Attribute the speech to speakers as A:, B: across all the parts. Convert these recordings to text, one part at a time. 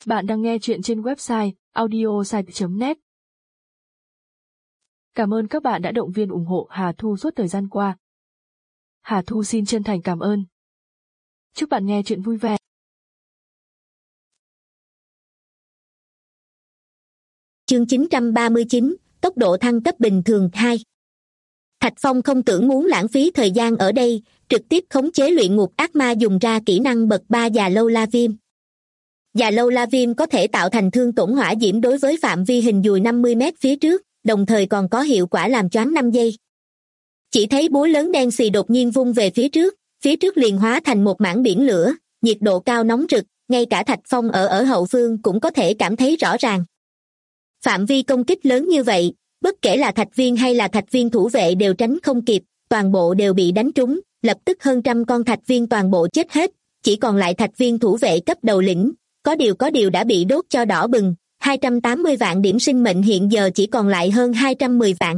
A: Bạn đang nghe chuyện trên website audiosite.net. Cảm ơn các bạn đã động viên ủng hộ Hà Thu suốt thời gian qua. Hà Thu xin chân thành cảm ơn. Chúc bạn nghe chuyện vui vẻ.
B: Chương 939, tốc độ thăng cấp bình thường 2. Thạch Phong không tưởng muốn lãng phí thời gian ở đây, trực tiếp khống chế luyện ngục ác ma dùng ra kỹ năng bậc 3 Già Lâu La Viêm. Già Lâu La Viêm có thể tạo thành thương tổn hỏa diễm đối với phạm vi hình dùi 50 mét phía trước, đồng thời còn có hiệu quả làm choáng 5 giây. Chỉ thấy búa lớn đen xì đột nhiên vung về phía trước liền hóa thành một mảng biển lửa, nhiệt độ cao nóng rực, ngay cả Thạch Phong ở hậu phương cũng có thể cảm thấy rõ ràng. Phạm vi công kích lớn như vậy, bất kể là thạch viên hay là thạch viên thủ vệ đều tránh không kịp, toàn bộ đều bị đánh trúng, lập tức hơn trăm con thạch viên toàn bộ chết hết, chỉ còn lại thạch viên thủ vệ cấp đầu lĩnh, có điều đã bị đốt cho đỏ bừng, 280 vạn điểm sinh mệnh hiện giờ chỉ còn lại hơn 210 vạn.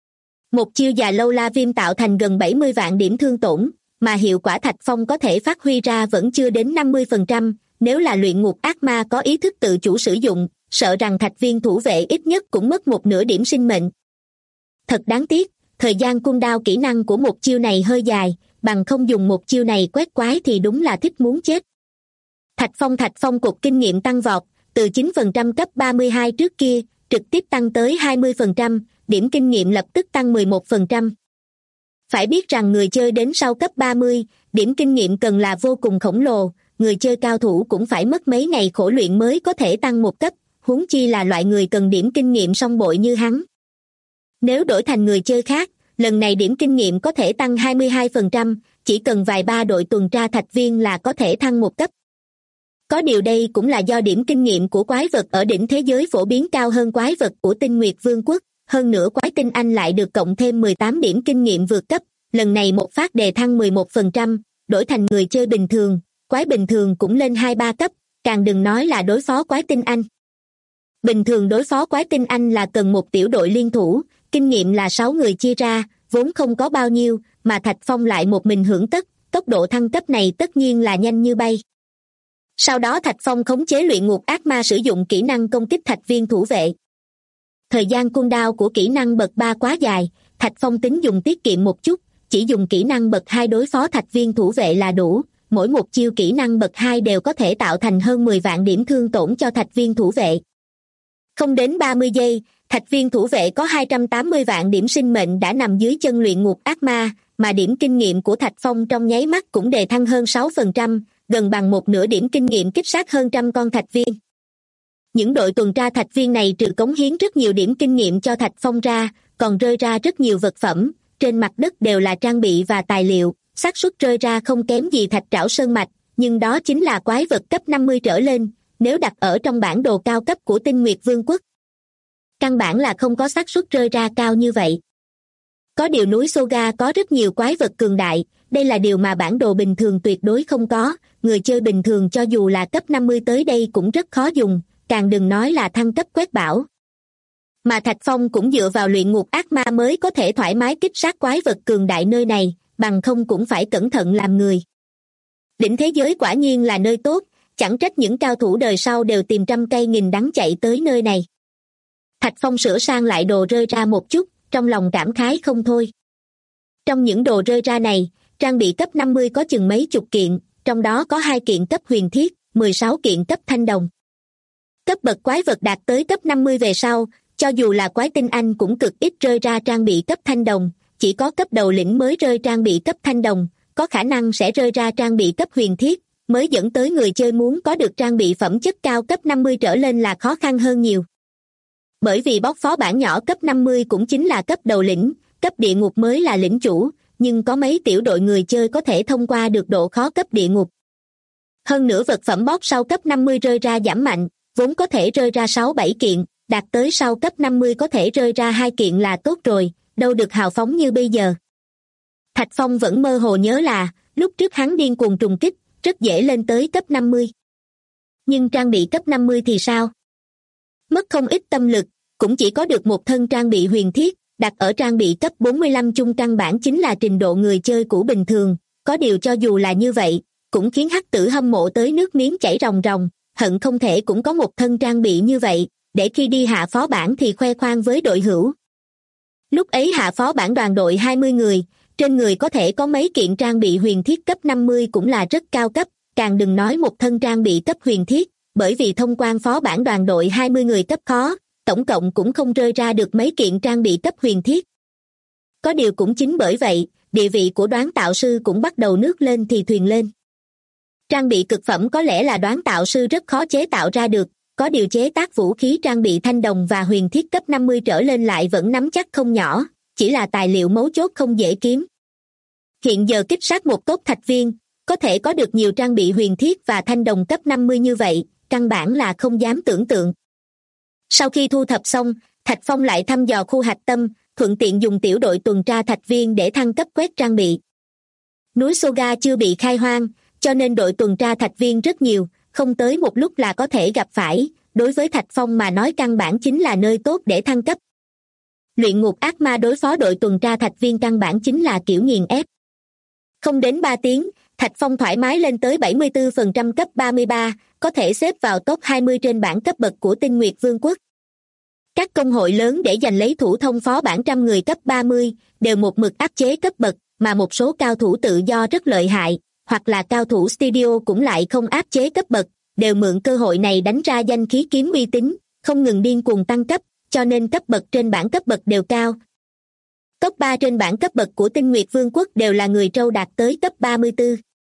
B: Một chiêu Già Lâu La Viêm tạo thành gần 70 vạn điểm thương tổn, mà hiệu quả Thạch Phong có thể phát huy ra vẫn chưa đến 50%, nếu là luyện ngục ác ma có ý thức tự chủ sử dụng, sợ rằng thạch viên thủ vệ ít nhất cũng mất một nửa điểm sinh mệnh. Thật đáng tiếc, thời gian cooldown kỹ năng của một chiêu này hơi dài, bằng không dùng một chiêu này quét quái thì đúng là thích muốn chết. Thạch Phong cột kinh nghiệm tăng vọt, từ 9% cấp 32 trước kia, trực tiếp tăng tới 20%, điểm kinh nghiệm lập tức tăng 11%. Phải biết rằng người chơi đến sau cấp 30, điểm kinh nghiệm cần là vô cùng khổng lồ, người chơi cao thủ cũng phải mất mấy ngày khổ luyện mới có thể tăng một cấp, huống chi là loại người cần điểm kinh nghiệm song bội như hắn. Nếu đổi thành người chơi khác, lần này điểm kinh nghiệm có thể tăng 22%, chỉ cần vài ba đội tuần tra thạch viên là có thể thăng một cấp. Có điều đây cũng là do điểm kinh nghiệm của quái vật ở đỉnh thế giới phổ biến cao hơn quái vật của Tinh Nguyệt Vương quốc, hơn nữa quái tinh anh lại được cộng thêm 18 điểm kinh nghiệm vượt cấp, lần này một phát đề thăng 11%, đổi thành người chơi bình thường, quái bình thường cũng lên 2-3 cấp, càng đừng nói là đối phó quái tinh anh. Bình thường đối phó quái tinh anh là cần một tiểu đội liên thủ, kinh nghiệm là 6 người chia ra, vốn không có bao nhiêu, mà Thạch Phong lại một mình hưởng tất, tốc độ thăng cấp này tất nhiên là nhanh như bay. Sau đó Thạch Phong khống chế luyện ngục ác ma sử dụng kỹ năng công kích thạch viên thủ vệ. Thời gian cooldown của kỹ năng bậc 3 quá dài, Thạch Phong tính dùng tiết kiệm một chút, chỉ dùng kỹ năng bậc 2 đối phó thạch viên thủ vệ là đủ, mỗi một chiêu kỹ năng bậc 2 đều có thể tạo thành hơn 10 vạn điểm thương tổn cho thạch viên thủ vệ. Không đến 30 giây, thạch viên thủ vệ có 280 vạn điểm sinh mệnh đã nằm dưới chân luyện ngục ác ma, mà điểm kinh nghiệm của Thạch Phong trong nháy mắt cũng đề thăng hơn 6%, gần bằng một nửa điểm kinh nghiệm kích sát hơn trăm con thạch viên. Những đội tuần tra thạch viên này trừ cống hiến rất nhiều điểm kinh nghiệm cho Thạch Phong ra, còn rơi ra rất nhiều vật phẩm, trên mặt đất đều là trang bị và tài liệu, xác suất rơi ra không kém gì thạch trảo sơn mạch, nhưng đó chính là quái vật cấp 50 trở lên, nếu đặt ở trong bản đồ cao cấp của Tinh Nguyệt Vương quốc. Căn bản là không có xác suất rơi ra cao như vậy. Có điều núi Soga có rất nhiều quái vật cường đại, đây là điều mà bản đồ bình thường tuyệt đối không có, người chơi bình thường cho dù là cấp 50 tới đây cũng rất khó dùng, càng đừng nói là thăng cấp quét bão. Mà Thạch Phong cũng dựa vào luyện ngục ác ma mới có thể thoải mái kích sát quái vật cường đại nơi này, bằng không cũng phải cẩn thận làm người. Đỉnh thế giới quả nhiên là nơi tốt, chẳng trách những cao thủ đời sau đều tìm trăm cây nghìn đắng chạy tới nơi này. Thạch Phong sửa sang lại đồ rơi ra một chút, trong lòng cảm khái không thôi. Trong những đồ rơi ra này, trang bị cấp 50 có chừng mấy chục kiện, trong đó có 2 kiện cấp huyền thiết, 16 kiện cấp thanh đồng. Cấp bậc quái vật đạt tới cấp 50 về sau, cho dù là quái tinh anh cũng cực ít rơi ra trang bị cấp thanh đồng, chỉ có cấp đầu lĩnh mới rơi trang bị cấp thanh đồng, có khả năng sẽ rơi ra trang bị cấp huyền thiết, mới dẫn tới người chơi muốn có được trang bị phẩm chất cao cấp 50 trở lên là khó khăn hơn nhiều. Bởi vì bóc phó bản nhỏ cấp 50 cũng chính là cấp đầu lĩnh, cấp địa ngục mới là lĩnh chủ, nhưng có mấy tiểu đội người chơi có thể thông qua được độ khó cấp địa ngục. Hơn nữa vật phẩm bóc sau cấp 50 rơi ra giảm mạnh, vốn có thể rơi ra 6-7 kiện, đạt tới sau cấp 50 có thể rơi ra 2 kiện là tốt rồi, đâu được hào phóng như bây giờ. Thạch Phong vẫn mơ hồ nhớ là, lúc trước hắn điên cuồng trùng kích, rất dễ lên tới cấp 50. Nhưng trang bị cấp 50 thì sao? Mất không ít tâm lực, cũng chỉ có được một thân trang bị huyền thiết, đặt ở trang bị cấp 45 chung căn bản chính là trình độ người chơi cũ bình thường, có điều cho dù là như vậy, cũng khiến hắc tử hâm mộ tới nước miếng chảy ròng ròng, hận không thể cũng có một thân trang bị như vậy, để khi đi hạ phó bản thì khoe khoang với đội hữu. Lúc ấy hạ phó bản đoàn đội 20 người, trên người có thể có mấy kiện trang bị huyền thiết cấp 50 cũng là rất cao cấp, càng đừng nói một thân trang bị cấp huyền thiết, bởi vì thông quan phó bản đoàn đội 20 người cấp khó, tổng cộng cũng không rơi ra được mấy kiện trang bị cấp huyền thiết. Có điều cũng chính bởi vậy, địa vị của đoán tạo sư cũng bắt đầu nước lên thì thuyền lên. Trang bị cực phẩm có lẽ là đoán tạo sư rất khó chế tạo ra được, có điều chế tác vũ khí trang bị thanh đồng và huyền thiết cấp 50 trở lên lại vẫn nắm chắc không nhỏ, chỉ là tài liệu mấu chốt không dễ kiếm. Hiện giờ kích sát một cốt thạch viên, có thể có được nhiều trang bị huyền thiết và thanh đồng cấp 50 như vậy, căn bản là không dám tưởng tượng. Sau khi thu thập xong, Thạch Phong lại thăm dò khu hạch tâm, thuận tiện dùng tiểu đội tuần tra thạch viên để thăng cấp quét trang bị. Núi Soga chưa bị khai hoang, cho nên đội tuần tra thạch viên rất nhiều, không tới một lúc là có thể gặp phải, đối với Thạch Phong mà nói căn bản chính là nơi tốt để thăng cấp. Luyện ngục ác ma đối phó đội tuần tra thạch viên căn bản chính là kiểu nghiền ép. Không đến 3 tiếng, Thạch Phong thoải mái lên tới 74% cấp 33, có thể xếp vào top 20 trên bảng cấp bậc của Tinh Nguyệt Vương quốc. Các công hội lớn để giành lấy thủ thông phó bản trăm người cấp 30, đều một mực áp chế cấp bậc, mà một số cao thủ tự do rất lợi hại, hoặc là cao thủ studio cũng lại không áp chế cấp bậc, đều mượn cơ hội này đánh ra danh khí kiếm uy tín, không ngừng điên cuồng tăng cấp, cho nên cấp bậc trên bảng cấp bậc đều cao. Top 3 trên bảng cấp bậc của Tinh Nguyệt Vương quốc đều là người trâu đạt tới cấp 34.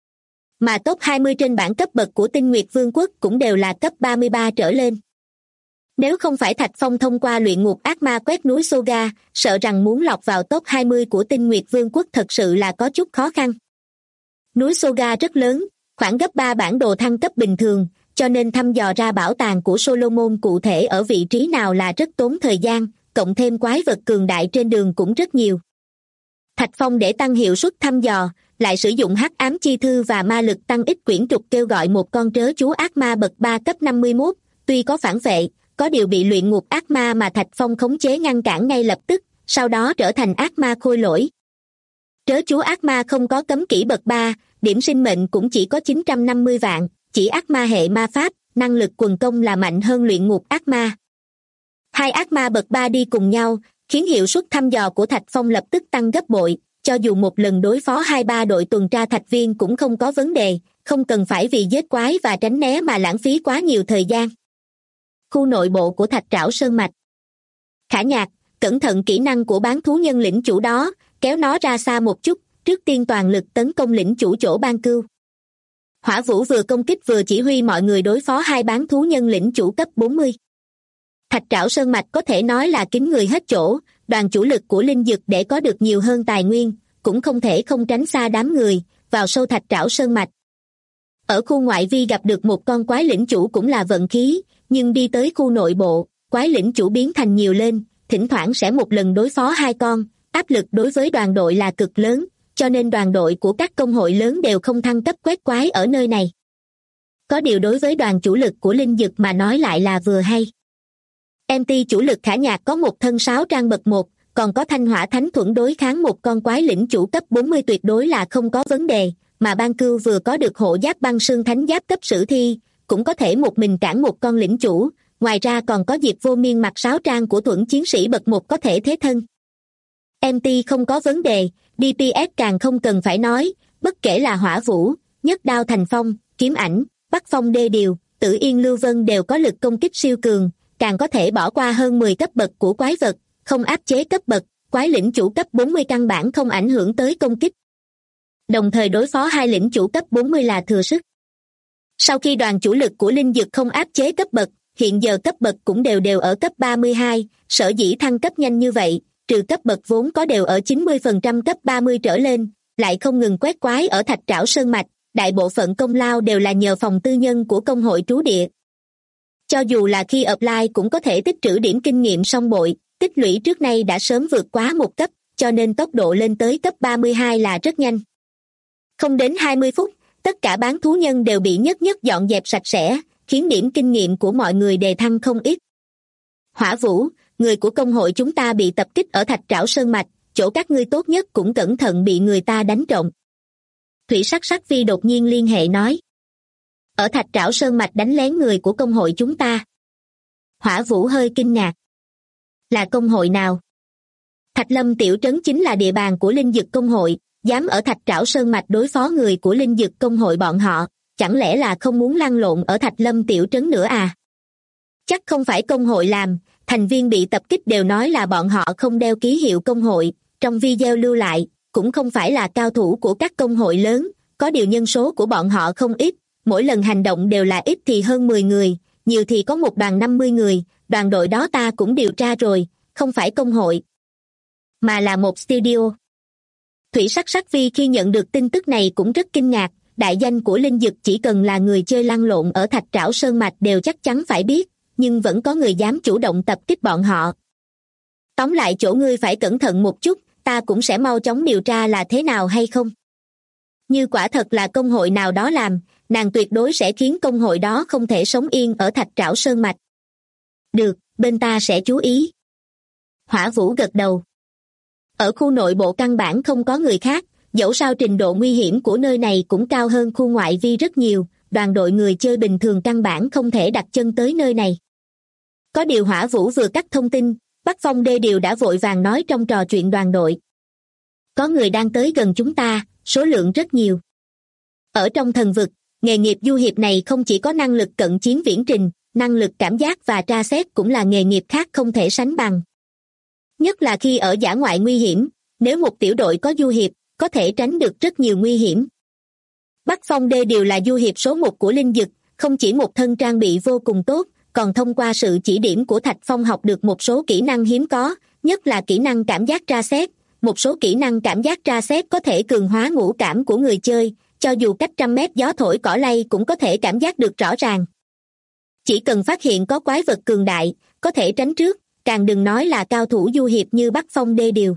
B: Mà top 20 trên bảng cấp bậc của Tinh Nguyệt Vương quốc cũng đều là cấp 33 trở lên. Nếu không phải Thạch Phong thông qua luyện ngục ác ma quét núi Soga, sợ rằng muốn lọt vào top 20 của Tinh Nguyệt Vương quốc thật sự là có chút khó khăn. Núi Soga rất lớn, khoảng gấp 3 bản đồ thăng cấp bình thường, cho nên thăm dò ra bảo tàng của Solomon cụ thể ở vị trí nào là rất tốn thời gian, cộng thêm quái vật cường đại trên đường cũng rất nhiều. Thạch Phong để tăng hiệu suất thăm dò, lại sử dụng hắc ám chi thư và ma lực tăng ít quyển trục kêu gọi một con trớ chú ác ma bậc 3 cấp 51, tuy có phản vệ, có điều bị luyện ngục ác ma mà Thạch Phong khống chế ngăn cản ngay lập tức, sau đó trở thành ác ma khôi lỗi. Trớ chú ác ma không có cấm kỹ bậc 3, điểm sinh mệnh cũng chỉ có 950 vạn, chỉ ác ma hệ ma pháp, năng lực quần công là mạnh hơn luyện ngục ác ma. Hai ác ma bậc 3 đi cùng nhau, khiến hiệu suất thăm dò của Thạch Phong lập tức tăng gấp bội, cho dù một lần đối phó 2-3 đội tuần tra thạch viên cũng không có vấn đề, không cần phải vì giết quái và tránh né mà lãng phí quá nhiều thời gian. Khu nội bộ của Thạch Trảo Sơn Mạch. Khả Nhạc, cẩn thận kỹ năng của bán thú nhân lĩnh chủ đó, kéo nó ra xa một chút, trước tiên toàn lực tấn công lĩnh chủ chỗ Ban Cưu. Hỏa Vũ vừa công kích vừa chỉ huy mọi người đối phó hai bán thú nhân lĩnh chủ cấp 40. Thạch Trảo Sơn Mạch có thể nói là kín người hết chỗ, đoàn chủ lực của Linh Dực để có được nhiều hơn tài nguyên, cũng không thể không tránh xa đám người, vào sâu Thạch Trảo Sơn Mạch. Ở khu ngoại vi gặp được một con quái lĩnh chủ cũng là vận khí, nhưng đi tới khu nội bộ, quái lĩnh chủ biến thành nhiều lên, thỉnh thoảng sẽ một lần đối phó hai con, áp lực đối với đoàn đội là cực lớn, cho nên đoàn đội của các công hội lớn đều không thăng cấp quét quái ở nơi này. Có điều đối với đoàn chủ lực của Linh Dực mà nói lại là vừa hay. MT chủ lực Khả Nhạc có một thân 6 trang bậc 1, còn có thanh hỏa thánh thuẫn đối kháng một con quái lĩnh chủ cấp 40 tuyệt đối là không có vấn đề, mà Ban Cưu vừa có được hộ giáp băng sương thánh giáp cấp sử thi, cũng có thể một mình cản một con lĩnh chủ, ngoài ra còn có Diệp Vô Miên mặc 6 trang của thuẫn chiến sĩ bậc 1 có thể thế thân. MT không có vấn đề, DPS càng không cần phải nói, bất kể là Hỏa Vũ, Nhất Đao Thành Phong, Kiếm Ảnh, Bắc Phong Đê Điều, Tử Yên Lưu Vân đều có lực công kích siêu cường, càng có thể bỏ qua hơn 10 cấp bậc của quái vật, không áp chế cấp bậc, quái lĩnh chủ cấp 40 căn bản không ảnh hưởng tới công kích. Đồng thời đối phó hai lĩnh chủ cấp 40 là thừa sức. Sau khi đoàn chủ lực của Linh Dực không áp chế cấp bậc, hiện giờ cấp bậc cũng đều đều ở cấp 32, sở dĩ thăng cấp nhanh như vậy, trừ cấp bậc vốn có đều ở 90% cấp 30 trở lên, lại không ngừng quét quái ở Thạch Trảo Sơn Mạch, đại bộ phận công lao đều là nhờ phòng tư nhân của công hội trú địa. Cho dù là khi apply cũng có thể tích trữ điểm kinh nghiệm song bội, tích lũy trước nay đã sớm vượt quá một cấp, cho nên tốc độ lên tới cấp 32 là rất nhanh. Không đến 20 phút, tất cả bán thú nhân đều bị nhất nhất dọn dẹp sạch sẽ, khiến điểm kinh nghiệm của mọi người đề thăng không ít. Hỏa Vũ, người của công hội chúng ta bị tập kích ở Thạch Trảo Sơn Mạch, chỗ các ngươi tốt nhất cũng cẩn thận bị người ta đánh trộm. Thủy Sắc Sắc Phi đột nhiên liên hệ nói. Ở Thạch Trảo Sơn Mạch đánh lén người của công hội chúng ta. Hỏa Vũ hơi kinh ngạc. Là công hội nào? Thạch Lâm tiểu trấn chính là địa bàn của Linh Dực công hội, dám ở Thạch Trảo Sơn Mạch đối phó người của Linh Dực công hội bọn họ, chẳng lẽ là không muốn lăn lộn ở Thạch Lâm tiểu trấn nữa à? Chắc không phải công hội làm, thành viên bị tập kích đều nói là bọn họ không đeo ký hiệu công hội, trong video lưu lại, cũng không phải là cao thủ của các công hội lớn, có điều nhân số của bọn họ không ít, mỗi lần hành động đều là ít thì hơn 10 người, nhiều thì có một đoàn 50 người, đoàn đội đó ta cũng điều tra rồi, không phải công hội, mà là một studio. Thủy Sắc Sắc Vi khi nhận được tin tức này cũng rất kinh ngạc, đại danh của Linh Dực chỉ cần là người chơi lăn lộn ở Thạch Trảo Sơn Mạch đều chắc chắn phải biết, nhưng vẫn có người dám chủ động tập kích bọn họ. Tóm lại chỗ ngươi phải cẩn thận một chút, ta cũng sẽ mau chóng điều tra là thế nào hay không. Như quả thật là công hội nào đó làm, nàng tuyệt đối sẽ khiến công hội đó không thể sống yên ở Thạch Trảo Sơn Mạch. Được, bên ta sẽ chú ý. Hỏa Vũ gật đầu. Ở khu nội bộ căn bản không có người khác, dẫu sao trình độ nguy hiểm của nơi này cũng cao hơn khu ngoại vi rất nhiều, đoàn đội người chơi bình thường căn bản không thể đặt chân tới nơi này. Có điều Hỏa Vũ vừa cắt thông tin, Bắc Phong Đê Điều đã vội vàng nói trong trò chuyện đoàn đội. Có người đang tới gần chúng ta, số lượng rất nhiều. Ở trong thần vực, nghề nghiệp du hiệp này không chỉ có năng lực cận chiến viễn trình, năng lực cảm giác và tra xét cũng là nghề nghiệp khác không thể sánh bằng. Nhất là khi ở dã ngoại nguy hiểm, nếu một tiểu đội có du hiệp, có thể tránh được rất nhiều nguy hiểm. Bắc Phong Đê Điều là du hiệp số 1 của Linh Dực, không chỉ một thân trang bị vô cùng tốt, còn thông qua sự chỉ điểm của Thạch Phong học được một số kỹ năng hiếm có, nhất là kỹ năng cảm giác tra xét. Một số kỹ năng cảm giác tra xét có thể cường hóa ngũ cảm của người chơi, cho dù cách trăm mét gió thổi cỏ lay cũng có thể cảm giác được rõ ràng. Chỉ cần phát hiện có quái vật cường đại, có thể tránh trước, càng đừng nói là cao thủ du hiệp như Bắc Phong Đê Điều.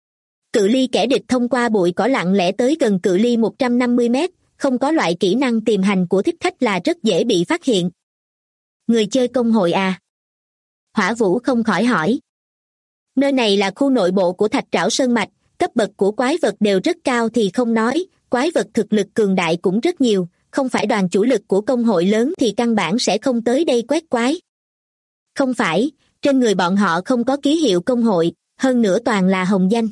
B: Cự ly kẻ địch thông qua bụi cỏ lặng lẽ tới gần cự ly 150 mét, không có loại kỹ năng tìm hành của thích khách là rất dễ bị phát hiện. Người chơi công hội à? Hỏa Vũ không khỏi hỏi. Nơi này là khu nội bộ của Thạch Trảo Sơn Mạch, cấp bậc của quái vật đều rất cao thì không nói, quái vật thực lực cường đại cũng rất nhiều, không phải đoàn chủ lực của công hội lớn thì căn bản sẽ không tới đây quét quái. Không phải, trên người bọn họ không có ký hiệu công hội, hơn nữa toàn là hồng danh.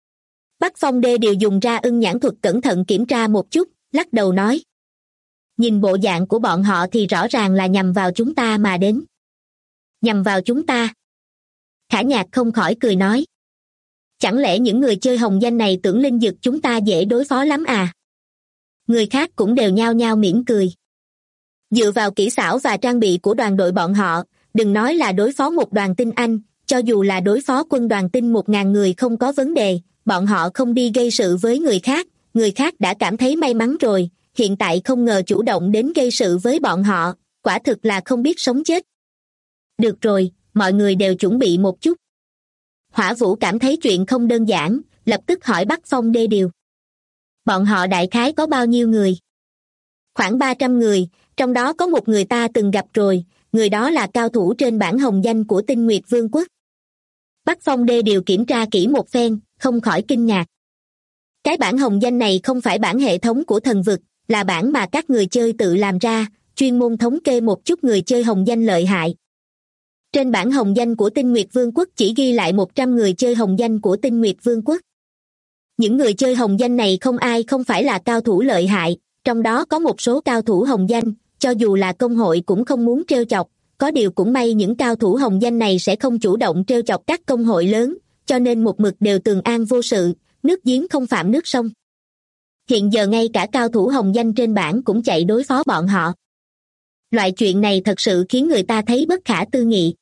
B: Bắc Phong Đê Điều dùng ra ưng nhãn thuật cẩn thận kiểm tra một chút, lắc đầu nói. Nhìn bộ dạng của bọn họ thì rõ ràng là nhằm vào chúng ta mà đến. Nhằm vào chúng ta? Khả Nhạc không khỏi cười nói. Chẳng lẽ những người chơi hồng danh này tưởng Linh Dực chúng ta dễ đối phó lắm à? Người khác cũng đều nhao nhao mỉm cười. Dựa vào kỹ xảo và trang bị của đoàn đội bọn họ, đừng nói là đối phó một đoàn tinh Anh, cho dù là đối phó quân đoàn tinh 1.000 người không có vấn đề, bọn họ không đi gây sự với người khác đã cảm thấy may mắn rồi, hiện tại không ngờ chủ động đến gây sự với bọn họ, quả thực là không biết sống chết. Được rồi, mọi người đều chuẩn bị một chút. Hỏa Vũ cảm thấy chuyện không đơn giản, lập tức hỏi Bắc Phong Đê Điều. Bọn họ đại khái có bao nhiêu người? Khoảng 300 người, trong đó có một người ta từng gặp rồi, người đó là cao thủ trên bảng hồng danh của Tinh Nguyệt Vương quốc. Bắc Phong Đê Điều kiểm tra kỹ một phen, không khỏi kinh ngạc. Cái bảng hồng danh này không phải bảng hệ thống của thần vực, là bảng mà các người chơi tự làm ra, chuyên môn thống kê một chút người chơi hồng danh lợi hại. Trên bảng hồng danh của Tinh Nguyệt Vương quốc chỉ ghi lại 100 người chơi hồng danh của Tinh Nguyệt Vương quốc. Những người chơi hồng danh này không ai không phải là cao thủ lợi hại, trong đó có một số cao thủ hồng danh, cho dù là công hội cũng không muốn trêu chọc, có điều cũng may những cao thủ hồng danh này sẽ không chủ động trêu chọc các công hội lớn, cho nên một mực đều tường an vô sự, nước giếng không phạm nước sông. Hiện giờ ngay cả cao thủ hồng danh trên bảng cũng chạy đối phó bọn họ. Loại chuyện này thật sự khiến người ta thấy bất khả tư nghị.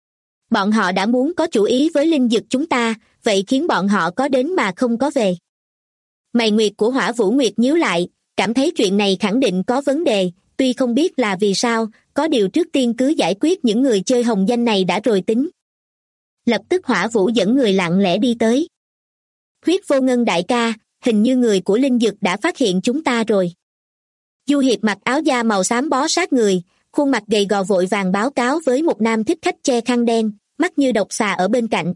B: Bọn họ đã muốn có chủ ý với Linh Dực chúng ta, vậy khiến bọn họ có đến mà không có về. Mày Nguyệt của Hỏa Vũ Nguyệt nhíu lại, cảm thấy chuyện này khẳng định có vấn đề, tuy không biết là vì sao, có điều trước tiên cứ giải quyết những người chơi hồng danh này đã rồi tính. Lập tức Hỏa Vũ dẫn người lặng lẽ đi tới. Huyết Vô Ngân đại ca, hình như người của Linh Dực đã phát hiện chúng ta rồi. Du hiệp mặc áo da màu xám bó sát người, khuôn mặt gầy gò vội vàng báo cáo với một nam thích khách che khăn đen, mắt như độc xà ở bên cạnh.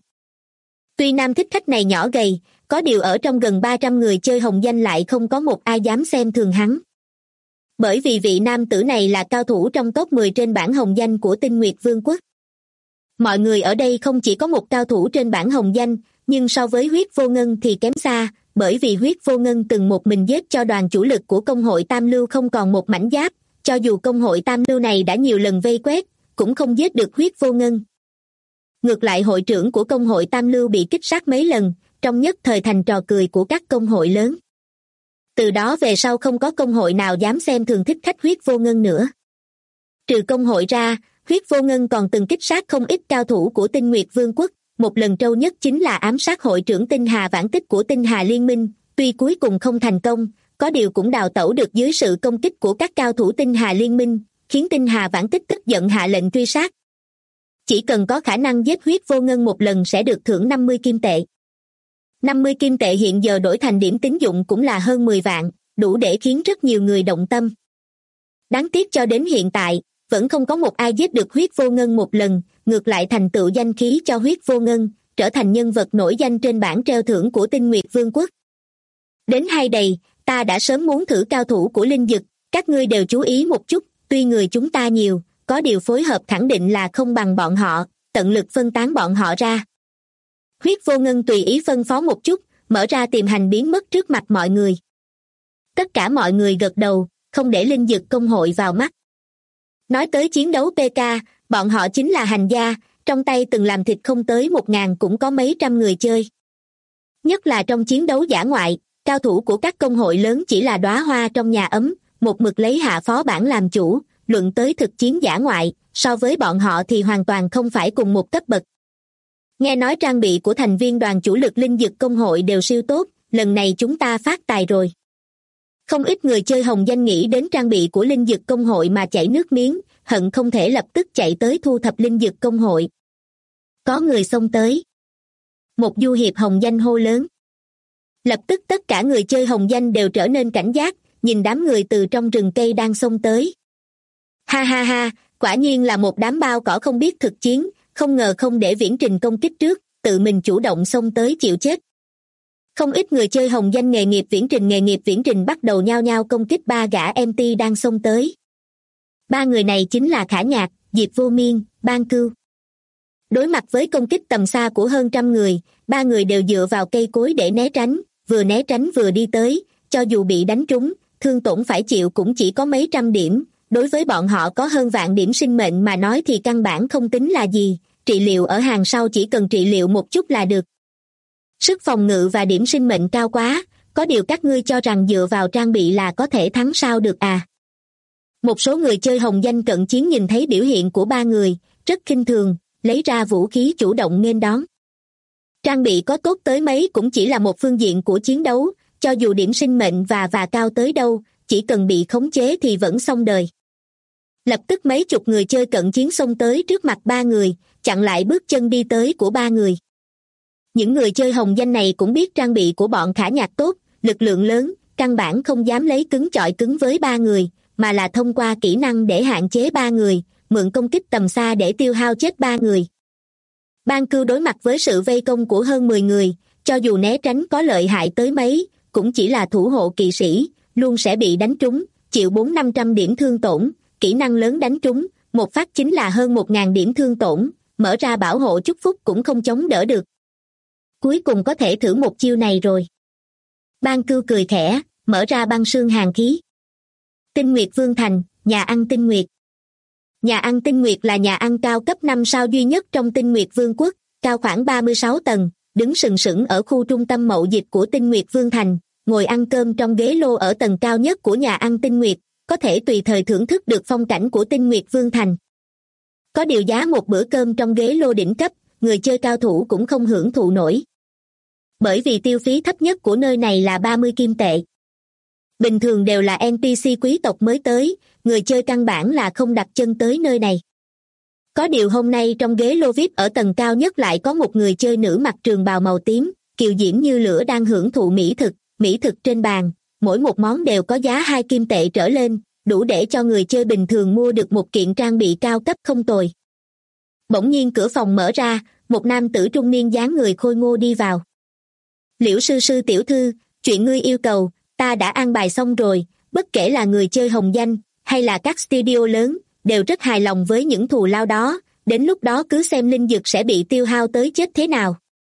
B: Tuy nam thích khách này nhỏ gầy, có điều ở trong gần 300 người chơi hồng danh lại không có một ai dám xem thường hắn. Bởi vì vị nam tử này là cao thủ trong top 10 trên bảng hồng danh của Tinh Nguyệt Vương quốc. Mọi người ở đây không chỉ có một cao thủ trên bảng hồng danh, nhưng so với Huyết Vô Ngân thì kém xa, bởi vì Huyết Vô Ngân từng một mình giết cho đoàn chủ lực của công hội Tam Lưu không còn một mảnh giáp, cho dù công hội Tam Lưu này đã nhiều lần vây quét, cũng không giết được Huyết Vô Ngân. Ngược lại hội trưởng của công hội Tam Lưu bị kích sát mấy lần, trong nhất thời thành trò cười của các công hội lớn. Từ đó về sau không có công hội nào dám xem thường thích khách Huyết Vô Ngân nữa. Trừ công hội ra, Huyết Vô Ngân còn từng kích sát không ít cao thủ của Tinh Nguyệt Vương quốc, một lần trâu nhất chính là ám sát hội trưởng Tinh Hà Vãn Tích của Tinh Hà Liên Minh, tuy cuối cùng không thành công, có điều cũng đào tẩu được dưới sự công kích của các cao thủ Tinh Hà Liên Minh, khiến Tinh Hà Vãn Tích tức giận hạ lệnh truy sát. Chỉ cần có khả năng giết Huyết Vô Ngân một lần sẽ được thưởng 50 kim tệ. 50 kim tệ hiện giờ đổi thành điểm tín dụng cũng là hơn 10 vạn, đủ để khiến rất nhiều người động tâm. Đáng tiếc cho đến hiện tại, vẫn không có một ai giết được Huyết Vô Ngân một lần, ngược lại thành tựu danh khí cho Huyết Vô Ngân, trở thành nhân vật nổi danh trên bảng treo thưởng của Tinh Nguyệt Vương quốc. Đến hay đầy, ta đã sớm muốn thử cao thủ của linh dực, các ngươi đều chú ý một chút, tuy người chúng ta nhiều, có điều phối hợp khẳng định là không bằng bọn họ, tận lực phân tán bọn họ ra. Huyết Vô Ngân tùy ý phân phó một chút, mở ra tiềm hành biến mất trước mặt mọi người. Tất cả mọi người gật đầu, không để linh dực công hội vào mắt. Nói tới chiến đấu PK, bọn họ chính là hành gia, trong tay từng làm thịt không tới 1.000 cũng có mấy trăm người chơi. Nhất là trong chiến đấu dã ngoại, cao thủ của các công hội lớn chỉ là đóa hoa trong nhà ấm, một mực lấy hạ phó bản làm chủ, luận tới thực chiến dã ngoại, so với bọn họ thì hoàn toàn không phải cùng một cấp bậc. Nghe nói trang bị của thành viên đoàn chủ lực linh dực công hội đều siêu tốt, lần này chúng ta phát tài rồi. Không ít người chơi hồng danh nghĩ đến trang bị của linh dực công hội mà chảy nước miếng, hận không thể lập tức chạy tới thu thập linh dực công hội. Có người xông tới. Một du hiệp hồng danh hô lớn. Lập tức tất cả người chơi hồng danh đều trở nên cảnh giác, nhìn đám người từ trong rừng cây đang xông tới. Ha ha ha, quả nhiên là một đám bao cỏ không biết thực chiến, không ngờ không để Viễn Trình công kích trước, tự mình chủ động xông tới chịu chết. Không ít người chơi hồng danh nghề nghiệp Viễn Trình bắt đầu nhao nhao công kích ba gã MT đang xông tới. Ba người này chính là Khả Nhạc, Diệp Vô Miên, Ban Cưu. Đối mặt với công kích tầm xa của hơn trăm người, ba người đều dựa vào cây cối để né tránh vừa đi tới, cho dù bị đánh trúng, thương tổn phải chịu cũng chỉ có mấy trăm điểm. Đối với bọn họ có hơn vạn điểm sinh mệnh mà nói thì căn bản không tính là gì, trị liệu ở hàng sau chỉ cần trị liệu một chút là được. Sức phòng ngự và điểm sinh mệnh cao quá, có điều các ngươi cho rằng dựa vào trang bị là có thể thắng sao được à? Một số người chơi hồng danh cận chiến nhìn thấy biểu hiện của ba người, rất khinh thường, lấy ra vũ khí chủ động nghênh đón. Trang bị có tốt tới mấy cũng chỉ là một phương diện của chiến đấu, cho dù điểm sinh mệnh và cao tới đâu, chỉ cần bị khống chế thì vẫn xong đời. Lập tức mấy chục người chơi cận chiến xông tới trước mặt ba người, chặn lại bước chân đi tới của ba người. Những người chơi hồng danh này cũng biết trang bị của bọn Khả Nhạc tốt, lực lượng lớn, căn bản không dám lấy cứng chọi cứng với ba người, mà là thông qua kỹ năng để hạn chế ba người, mượn công kích tầm xa để tiêu hao chết ba người. Ban Cưu đối mặt với sự vây công của hơn 10 người, cho dù né tránh có lợi hại tới mấy, cũng chỉ là thủ hộ kỵ sĩ, luôn sẽ bị đánh trúng, chịu 400-500 điểm thương tổn, kỹ năng lớn đánh trúng, một phát chính là hơn 1.000 điểm thương tổn, mở ra bảo hộ chúc phúc cũng không chống đỡ được. Cuối cùng có thể thử một chiêu này rồi. Ban Cưu cười khẽ, mở ra băng sương hàn khí. Tinh Nguyệt Vương Thành, nhà ăn Tinh Nguyệt. Nhà ăn Tinh Nguyệt là nhà ăn cao cấp 5 sao duy nhất trong Tinh Nguyệt Vương quốc, cao khoảng 36 tầng, đứng sừng sững ở khu trung tâm mậu dịch của Tinh Nguyệt Vương Thành, ngồi ăn cơm trong ghế lô ở tầng cao nhất của nhà ăn Tinh Nguyệt, có thể tùy thời thưởng thức được phong cảnh của Tinh Nguyệt Vương Thành. Có điều giá một bữa cơm trong ghế lô đỉnh cấp, người chơi cao thủ cũng không hưởng thụ nổi. Bởi vì tiêu phí thấp nhất của nơi này là 30 kim tệ. Bình thường đều là NPC quý tộc mới tới, người chơi căn bản là không đặt chân tới nơi này. Có điều hôm nay trong ghế lô VIP ở tầng cao nhất lại có một người chơi nữ mặc trường bào màu tím, kiều diễm như lửa đang hưởng thụ mỹ thực trên bàn, mỗi một món đều có giá 2 kim tệ trở lên, đủ để cho người chơi bình thường mua được một kiện trang bị cao cấp không tồi. Bỗng nhiên cửa phòng mở ra, một nam tử trung niên dáng người khôi ngô đi vào. Liễu sư sư tiểu thư, chuyện ngươi yêu cầu, ta đã an bài xong rồi, bất kể là người chơi hồng danh hay là các studio lớn, đều rất hài lòng với những thù lao đó, đến lúc đó cứ xem linh dược sẽ bị tiêu hao tới chết thế nào.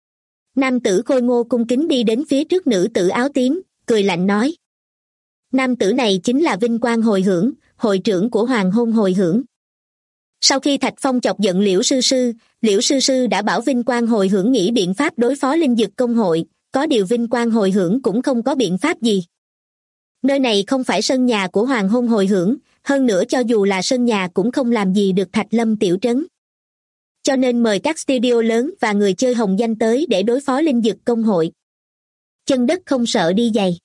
B: Nam tử khôi ngô cung kính đi đến phía trước nữ tử áo tím, cười lạnh nói. Nam tử này chính là Vinh Quang Hồi Hưởng, hội trưởng của Hoàng Hôn Hồi Hưởng. Sau khi Thạch Phong chọc giận Liễu sư sư đã bảo Vinh Quang Hồi Hưởng nghĩ biện pháp đối phó linh dược công hội, có điều Vinh Quang Hồi Hưởng cũng không có biện pháp gì. Nơi này không phải sân nhà của Hoàng Hôn Hồi Hưởng, hơn nữa cho dù là sân nhà cũng không làm gì được Thạch Lâm tiểu trấn. Cho nên mời các studio lớn và người chơi hồng danh tới để đối phó linh dược công hội. Chân đất không sợ đi giày.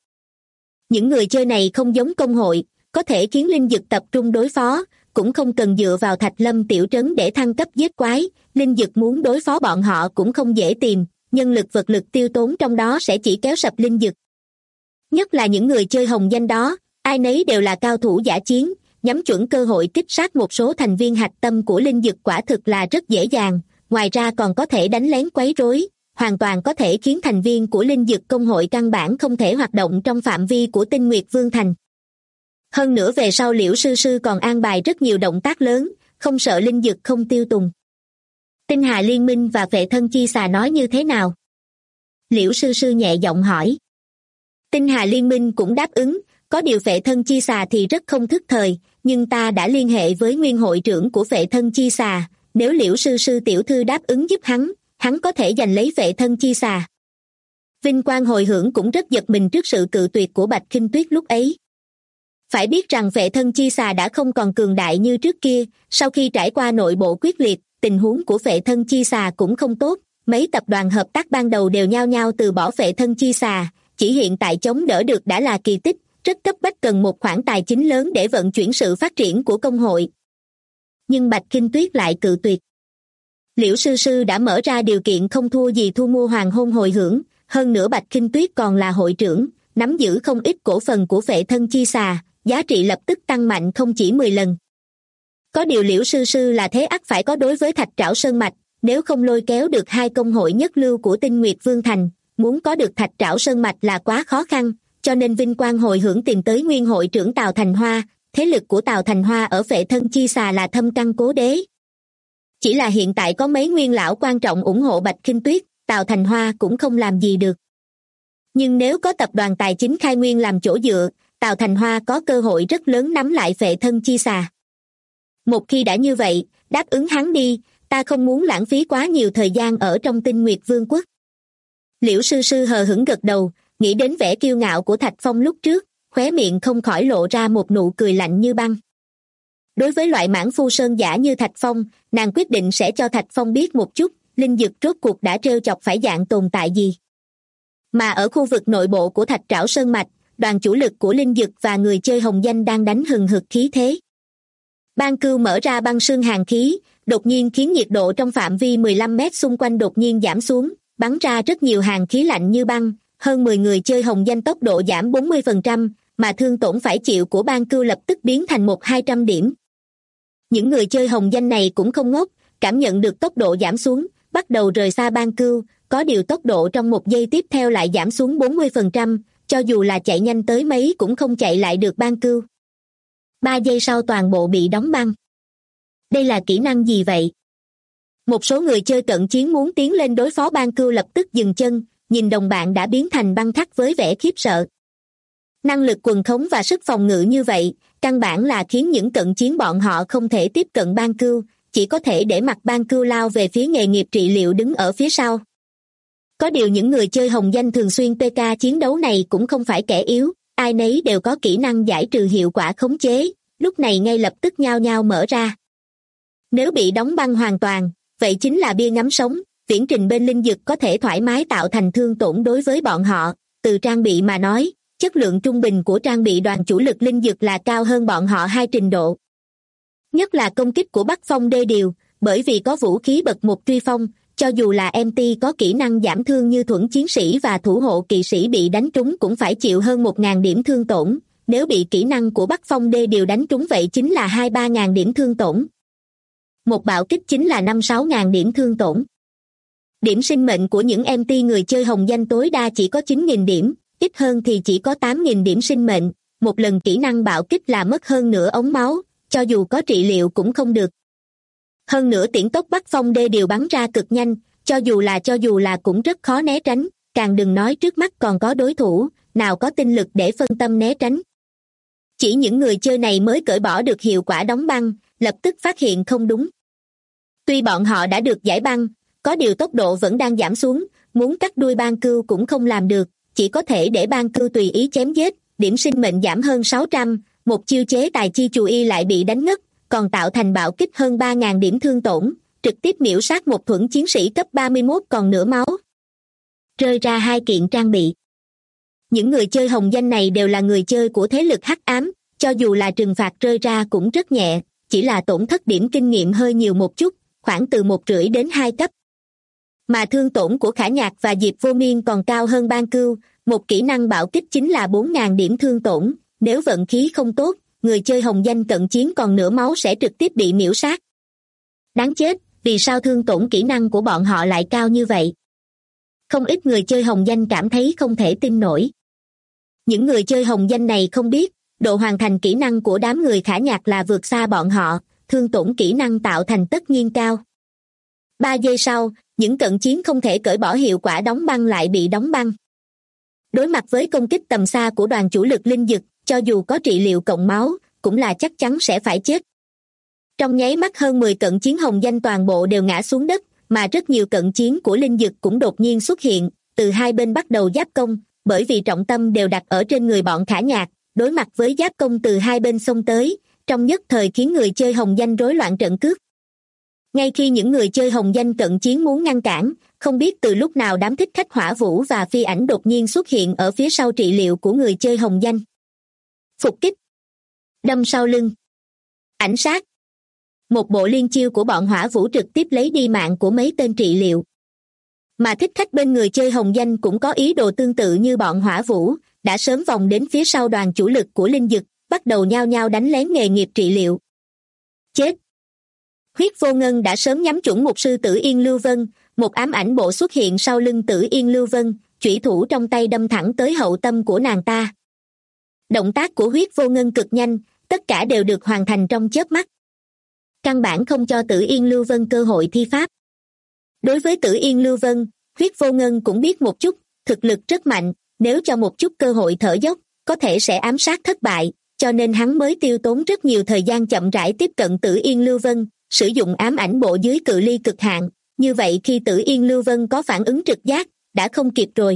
B: Những người chơi này không giống công hội, có thể khiến linh dược tập trung đối phó, cũng không cần dựa vào Thạch Lâm tiểu trấn để thăng cấp giết quái, linh dược muốn đối phó bọn họ cũng không dễ tìm, nhân lực vật lực tiêu tốn trong đó sẽ chỉ kéo sập linh dược. Nhất là những người chơi hồng danh đó, ai nấy đều là cao thủ dã chiến, nhắm chuẩn cơ hội kích sát một số thành viên hạch tâm của linh dược quả thực là rất dễ dàng, ngoài ra còn có thể đánh lén quấy rối, hoàn toàn có thể khiến thành viên của linh dược công hội căn bản không thể hoạt động trong phạm vi của Tinh Nguyệt Vương Thành. Hơn nữa về sau Liễu sư sư còn an bài rất nhiều động tác lớn, không sợ linh dược không tiêu tùng. Tinh Hà Liên Minh và Phệ Thân Chi Xà nói như thế nào? Liễu sư sư nhẹ giọng hỏi. Tinh Hà Liên Minh cũng đáp ứng, có điều Phệ Thân Chi Xà thì rất không thức thời, nhưng ta đã liên hệ với nguyên hội trưởng của Phệ Thân Chi Xà, nếu Liễu sư sư tiểu thư đáp ứng giúp hắn có thể giành lấy Phệ Thân Chi Xà. Vinh Quang Hồi Hưởng cũng rất giật mình trước sự cự tuyệt của Bạch Khinh Tuyết lúc ấy. Phải biết rằng Phệ Thân Chi Xà đã không còn cường đại như trước kia, sau khi trải qua nội bộ quyết liệt, tình huống của Phệ Thân Chi Xà cũng không tốt, mấy tập đoàn hợp tác ban đầu đều nhao nhao từ bỏ Phệ Thân Chi Xà, chỉ hiện tại chống đỡ được đã là kỳ tích, rất cấp bách cần một khoản tài chính lớn để vận chuyển sự phát triển của công hội. Nhưng Bạch Khinh Tuyết lại cự tuyệt. Liễu sư sư đã mở ra điều kiện không thua gì thu mua Hoàng Hôn Hồi Hưởng, hơn nữa Bạch Khinh Tuyết còn là hội trưởng, nắm giữ không ít cổ phần của Phệ Thân Chi Xà, giá trị lập tức tăng mạnh không chỉ 10 lần. Có điều Liễu sư sư là thế ắt phải có đối với Thạch Trảo Sơn Mạch, nếu không lôi kéo được hai công hội nhất lưu của Tinh Nguyệt Vương Thành, muốn có được Thạch Trảo Sơn Mạch là quá khó khăn, cho nên Vinh Quang Hồi Hưởng tìm tới nguyên hội trưởng Tào Thành Hoa, thế lực của Tào Thành Hoa ở Phệ Thân Chi Xà là thâm căn cố đế. Chỉ là hiện tại có mấy nguyên lão quan trọng ủng hộ Bạch Khinh Tuyết, Tào Thành Hoa cũng không làm gì được. Nhưng nếu có tập đoàn tài chính Khai Nguyên làm chỗ dựa, Tào Thành Hoa có cơ hội rất lớn nắm lại Phệ Thân Chi Xà. Một khi đã như vậy, đáp ứng hắn đi, ta không muốn lãng phí quá nhiều thời gian ở trong Tinh Nguyệt Vương quốc. Liễu sư sư hờ hững gật đầu, nghĩ đến vẻ kiêu ngạo của Thạch Phong lúc trước, khóe miệng không khỏi lộ ra một nụ cười lạnh như băng. Đối với loại mãn phu sơn giả như Thạch Phong, nàng quyết định sẽ cho Thạch Phong biết một chút, linh dược rốt cuộc đã trêu chọc phải dạng tồn tại gì. Mà ở khu vực nội bộ của Thạch Trảo Sơn Mạch, đoàn chủ lực của linh dược và người chơi hồng danh đang đánh hừng hực khí thế. Ban Cưu mở ra băng sương hàn khí, đột nhiên khiến nhiệt độ trong phạm vi 15 mét xung quanh đột nhiên giảm xuống, bắn ra rất nhiều hàn khí lạnh như băng, hơn 10 người chơi hồng danh tốc độ giảm 40%, mà thương tổn phải chịu của Ban Cưu lập tức biến thành 100-200 điểm. Những người chơi hồng danh này cũng không ngốc, cảm nhận được tốc độ giảm xuống, bắt đầu rời xa Ban Cưu, có điều tốc độ trong một giây tiếp theo lại giảm xuống 40%, cho dù là chạy nhanh tới mấy cũng không chạy lại được Ban Cưu. 3 giây sau toàn bộ bị đóng băng. Đây là kỹ năng gì vậy? Một số người chơi cận chiến muốn tiến lên đối phó Ban Cưu lập tức dừng chân, nhìn đồng bạn đã biến thành băng khắc với vẻ khiếp sợ. Năng lực quần khống và sức phòng ngự như vậy, căn bản là khiến những cận chiến bọn họ không thể tiếp cận Ban Cưu, chỉ có thể để mặc Ban Cưu lao về phía nghề nghiệp trị liệu đứng ở phía sau. Có điều những người chơi hồng danh thường xuyên PK chiến đấu này cũng không phải kẻ yếu, ai nấy đều có kỹ năng giải trừ hiệu quả khống chế, lúc này ngay lập tức nhao nhao mở ra. Nếu bị đóng băng hoàn toàn, vậy chính là bia ngắm sống, viễn trình bên linh dực có thể thoải mái tạo thành thương tổn đối với bọn họ. Từ trang bị mà nói, chất lượng trung bình của trang bị đoàn chủ lực linh dực là cao hơn bọn họ 2 trình độ. Nhất là công kích của Bắc Phong đê điều, bởi vì có vũ khí bậc 1 truy phong, cho dù là MT có kỹ năng giảm thương như thuẫn chiến sĩ và thủ hộ kỵ sĩ bị đánh trúng cũng phải chịu hơn 1.000 điểm thương tổn, nếu bị kỹ năng của Bắc Phong đê điều đánh trúng vậy chính là 2-3 ngàn điểm thương tổn. Một bạo kích chính là 5-6 ngàn điểm thương tổn. Điểm sinh mệnh của những MT người chơi hồng danh tối đa chỉ có 9.000 điểm, ít hơn thì chỉ có 8.000 điểm sinh mệnh, một lần kỹ năng bạo kích là mất hơn nửa ống máu, cho dù có trị liệu cũng không được. Hơn nữa tiễn tốc Bắc Phong đê đều bắn ra cực nhanh, cho dù là cũng rất khó né tránh, càng đừng nói trước mắt còn có đối thủ, nào có tinh lực để phân tâm né tránh. Chỉ những người chơi này mới cởi bỏ được hiệu quả đóng băng, lập tức phát hiện không đúng. Tuy bọn họ đã được giải băng, có điều tốc độ vẫn đang giảm xuống, muốn cắt đuôi ban cưu cũng không làm được, chỉ có thể để ban cưu tùy ý chém giết, điểm sinh mệnh giảm hơn 600, một chiêu chế tài chi chù y lại bị đánh ngất, còn tạo thành bạo kích hơn 3.000 điểm thương tổn, trực tiếp miễu sát một thuẫn chiến sĩ cấp 31 còn nửa máu. Rơi ra 2 kiện trang bị. Những người chơi hồng danh này đều là người chơi của thế lực hắc ám, cho dù là trừng phạt rơi ra cũng rất nhẹ, chỉ là tổn thất điểm kinh nghiệm hơi nhiều một chút, khoảng từ 1,5 đến 2 cấp. Mà thương tổn của Khả Nhạc và Diệp Vô Miên còn cao hơn ban cưu, một kỹ năng bạo kích chính là 4.000 điểm thương tổn, nếu vận khí không tốt, người chơi hồng danh cận chiến còn nửa máu sẽ trực tiếp bị miễu sát. Đáng chết, vì sao thương tổn kỹ năng của bọn họ lại cao như vậy? Không ít người chơi hồng danh cảm thấy không thể tin nổi. Những người chơi hồng danh này không biết, độ hoàn thành kỹ năng của đám người Khả Nhạc là vượt xa bọn họ, thương tổn kỹ năng tạo thành tất nhiên cao. 3 giây sau, những cận chiến không thể cởi bỏ hiệu quả đóng băng lại bị đóng băng. Đối mặt với công kích tầm xa của đoàn chủ lực linh dực, cho dù có trị liệu cộng máu, cũng là chắc chắn sẽ phải chết. Trong nháy mắt hơn 10 cận chiến hồng danh toàn bộ đều ngã xuống đất, mà rất nhiều cận chiến của linh dực cũng đột nhiên xuất hiện, từ hai bên bắt đầu giáp công, bởi vì trọng tâm đều đặt ở trên người bọn Khả Nhạc, đối mặt với giáp công từ hai bên xông tới, trong nhất thời khiến người chơi hồng danh rối loạn trận cước. Ngay khi những người chơi hồng danh cận chiến muốn ngăn cản, không biết từ lúc nào đám thích khách hỏa vũ và phi ảnh đột nhiên xuất hiện ở phía sau trị liệu của người chơi hồng danh. Phục kích, đâm sau lưng, ảnh sát. Một bộ liên chiêu của bọn hỏa vũ trực tiếp lấy đi mạng của mấy tên trị liệu. Mà thích khách bên người chơi hồng danh cũng có ý đồ tương tự như bọn hỏa vũ, đã sớm vòng đến phía sau đoàn chủ lực của linh dực, bắt đầu nhao nhao đánh lén nghề nghiệp trị liệu. Chết! Huyết Vô Ngân đã sớm nhắm chuẩn một sư tử Yên Lưu Vân, một ám ảnh bộ xuất hiện sau lưng tử Yên Lưu Vân, chủy thủ trong tay đâm thẳng tới hậu tâm của nàng ta. Động tác của Huyết Vô Ngân cực nhanh, tất cả đều được hoàn thành trong chớp mắt. Căn bản không cho tử Yên Lưu Vân cơ hội thi pháp. Đối với tử Yên Lưu Vân, Huyết Vô Ngân cũng biết một chút, thực lực rất mạnh, nếu cho một chút cơ hội thở dốc, có thể sẽ ám sát thất bại, cho nên hắn mới tiêu tốn rất nhiều thời gian chậm rãi tiếp cận tử Yên Lưu Vân, sử dụng ám ảnh bộ dưới cự ly cực hạn, như vậy khi tử Yên Lưu Vân có phản ứng trực giác, đã không kịp rồi.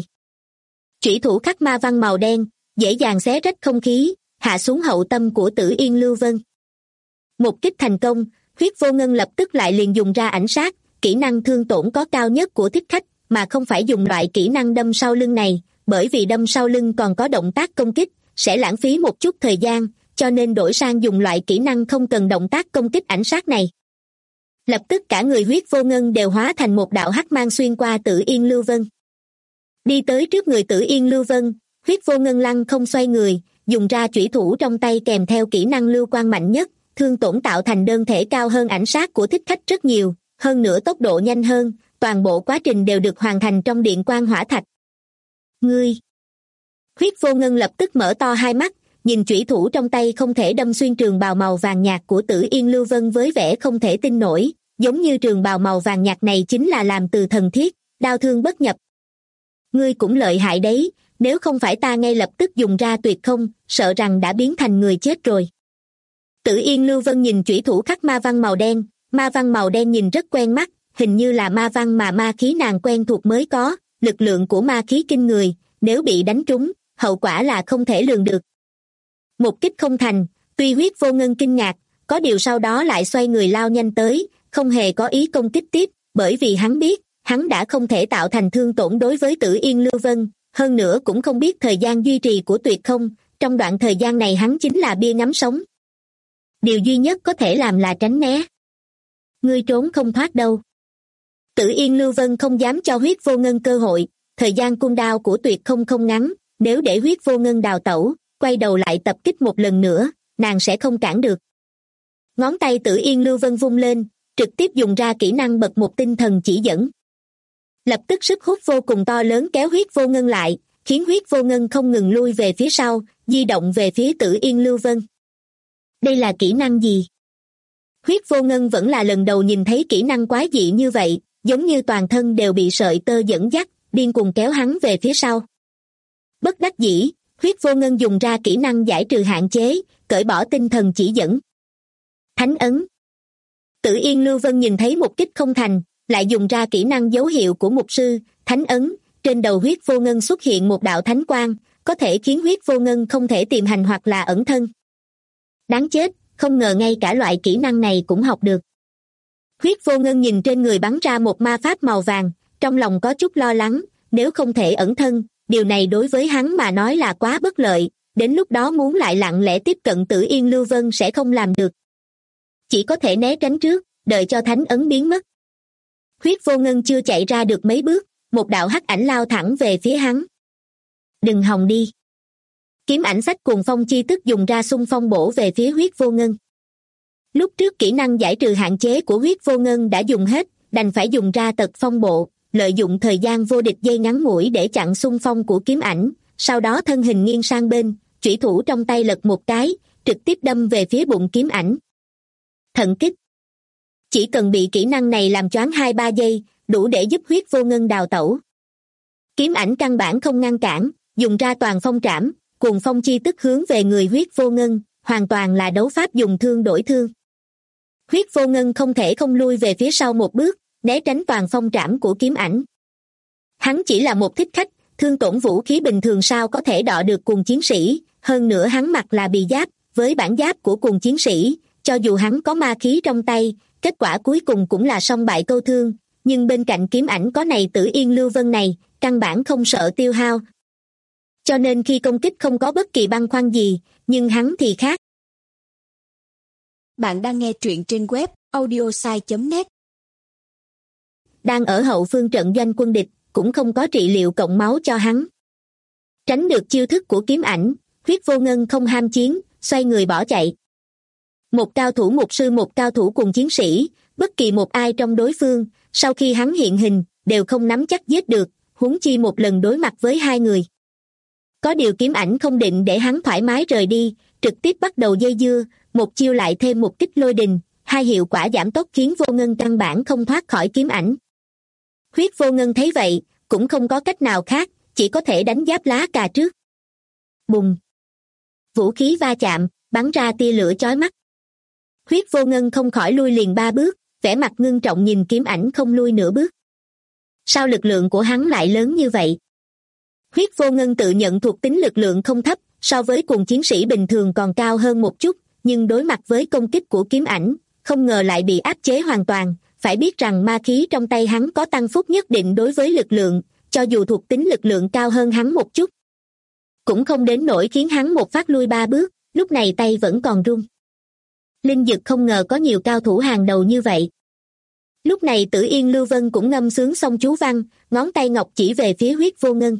B: Chủy thủ khắc ma văn màu đen, dễ dàng xé rách không khí, hạ xuống hậu tâm của tử Yên Lưu Vân. Một kích thành công, Huyết Vô Ngân lập tức lại liền dùng ra ảnh sát, kỹ năng thương tổn có cao nhất của thích khách, mà không phải dùng loại kỹ năng đâm sau lưng này, bởi vì đâm sau lưng còn có động tác công kích, sẽ lãng phí một chút thời gian, cho nên đổi sang dùng loại kỹ năng không cần động tác công kích ảnh sát này. Lập tức cả người Huyết Vô Ngân đều hóa thành một đạo hắc mang xuyên qua tử Yên Lưu Vân. Đi tới trước người tử Yên Lưu Vân, Huyết Vô Ngân lăng không xoay người, dùng ra chủy thủ trong tay kèm theo kỹ năng lưu quang mạnh nhất, thương tổn tạo thành đơn thể cao hơn ảnh sát của thích khách rất nhiều, hơn nữa tốc độ nhanh hơn, toàn bộ quá trình đều được hoàn thành trong điện quang hỏa thạch. Ngươi! Huyết Vô Ngân lập tức mở to hai mắt, nhìn chủy thủ trong tay không thể đâm xuyên trường bào màu vàng nhạt của tử Yên Lưu Vân với vẻ không thể tin nổi, giống như trường bào màu vàng nhạt này chính là làm từ thần thiết, đao thương bất nhập. Ngươi cũng lợi hại đấy, nếu không phải ta ngay lập tức dùng ra tuyệt không, sợ rằng đã biến thành người chết rồi. Tử Yên Lưu Vân nhìn chủy thủ khắc ma văn màu đen nhìn rất quen mắt, hình như là ma văn mà ma khí nàng quen thuộc mới có, lực lượng của ma khí kinh người, nếu bị đánh trúng, hậu quả là không thể lường được. Một kích không thành, tuy Huyết Vô Ngân kinh ngạc, có điều sau đó lại xoay người lao nhanh tới, không hề có ý công kích tiếp, bởi vì hắn biết, hắn đã không thể tạo thành thương tổn đối với tử Yên Lưu Vân, hơn nữa cũng không biết thời gian duy trì của tuyệt không, trong đoạn thời gian này hắn chính là bia ngắm sống. Điều duy nhất có thể làm là tránh né. Ngươi trốn không thoát đâu. Tử Yên Lưu Vân không dám cho Huyết Vô Ngân cơ hội, thời gian cung đao của tuyệt không ngắn, nếu để Huyết Vô Ngân đào tẩu, quay đầu lại tập kích một lần nữa, nàng sẽ không cản được. Ngón tay Tử Yên Lưu Vân vung lên, trực tiếp dùng ra kỹ năng bật một tinh thần chỉ dẫn. Lập tức sức hút vô cùng to lớn kéo Huyết Vô Ngân lại, khiến Huyết Vô Ngân không ngừng lui về phía sau, di động về phía Tử Yên Lưu Vân. Đây là kỹ năng gì? Huyết Vô Ngân vẫn là lần đầu nhìn thấy kỹ năng quái dị như vậy, giống như toàn thân đều bị sợi tơ dẫn dắt, điên cuồng kéo hắn về phía sau. Bất đắc dĩ, Huyết Vô Ngân dùng ra kỹ năng giải trừ hạn chế, cởi bỏ tinh thần chỉ dẫn. Thánh ấn. Tử Yên Lưu Vân nhìn thấy một kích không thành, lại dùng ra kỹ năng dấu hiệu của mục sư, thánh ấn, trên đầu Huyết Vô Ngân xuất hiện một đạo thánh quang, có thể khiến Huyết Vô Ngân không thể tìm hành hoặc là ẩn thân. Đáng chết, không ngờ ngay cả loại kỹ năng này cũng học được. Huyết Vô Ngân nhìn trên người bắn ra một ma pháp màu vàng, trong lòng có chút lo lắng, nếu không thể ẩn thân, điều này đối với hắn mà nói là quá bất lợi, đến lúc đó muốn lại lặng lẽ tiếp cận Tử Yên Lưu Vân sẽ không làm được. Chỉ có thể né tránh trước, đợi cho thánh ấn biến mất. Huyết Vô Ngân chưa chạy ra được mấy bước, một đạo hắc ảnh lao thẳng về phía hắn. Đừng hòng đi. Kiếm ảnh phách cuồng phong chi tức dùng ra xung phong bổ về phía Huyết Vô Ngân. Lúc trước kỹ năng giải trừ hạn chế của Huyết Vô Ngân đã dùng hết, đành phải dùng ra tật phong bộ, lợi dụng thời gian vô địch giây ngắn ngủi để chặn xung phong của kiếm ảnh, sau đó thân hình nghiêng sang bên, chủy thủ trong tay lật một cái, trực tiếp đâm về phía bụng kiếm ảnh. Thận kích. Chỉ cần bị kỹ năng này làm choáng 2-3 giây, đủ để giúp Huyết Vô Ngân đào tẩu. Kiếm ảnh căn bản không ngăn cản, dùng ra toàn phong trảm, cuồng phong chi tức hướng về người Huyết Vô Ngân, hoàn toàn là đấu pháp dùng thương đổi thương. Huyết Vô Ngân không thể không lui về phía sau một bước, né tránh toàn phong trảm của kiếm ảnh. Hắn chỉ là một thích khách, thương tổn vũ khí bình thường sao có thể đọ được cùng chiến sĩ, hơn nữa hắn mặc là bì giáp, với bản giáp của cùng chiến sĩ, cho dù hắn có ma khí trong tay, kết quả cuối cùng cũng là song bại câu thương, nhưng bên cạnh kiếm ảnh có này Tử Yên Lưu Vân này, căn bản không sợ tiêu hao. Cho nên khi công kích không có bất kỳ băn khoăn gì, nhưng hắn thì khác.
C: Bạn đang nghe truyện trên web audiosai.net.
B: Đang ở hậu phương trận doanh quân địch, cũng không có trị liệu cộng máu cho hắn. Tránh được chiêu thức của kiếm ảnh, Huyết Vô Ngân không ham chiến, xoay người bỏ chạy. Một cao thủ mục sư một cao thủ cùng chiến sĩ, bất kỳ một ai trong đối phương, sau khi hắn hiện hình, đều không nắm chắc giết được, huống chi một lần đối mặt với hai người. Có điều kiếm ảnh không định để hắn thoải mái rời đi, trực tiếp bắt đầu dây dưa, một chiêu lại thêm một kích lôi đình, hai hiệu quả giảm tốc khiến Vô Ngân căn bản không thoát khỏi kiếm ảnh. Huyết Vô Ngân thấy vậy, cũng không có cách nào khác, chỉ có thể đánh giáp lá cà trước. Bùng! Vũ khí va chạm, bắn ra tia lửa chói mắt. Huyết Vô Ngân không khỏi lui liền 3 bước, vẻ mặt ngưng trọng nhìn kiếm ảnh không lui nửa bước. Sao lực lượng của hắn lại lớn như vậy? Huyết Vô Ngân tự nhận thuộc tính lực lượng không thấp, so với cùng chiến sĩ bình thường còn cao hơn một chút, nhưng đối mặt với công kích của kiếm ảnh, không ngờ lại bị áp chế hoàn toàn, phải biết rằng ma khí trong tay hắn có tăng phúc nhất định đối với lực lượng, cho dù thuộc tính lực lượng cao hơn hắn một chút. Cũng không đến nỗi khiến hắn một phát lui 3 bước, lúc này tay vẫn còn run. Linh Dực không ngờ có nhiều cao thủ hàng đầu như vậy. Lúc này Tử Yên Lưu Vân cũng ngâm sướng xong chú văn, ngón tay ngọc chỉ về phía Huyết Vô Ngân.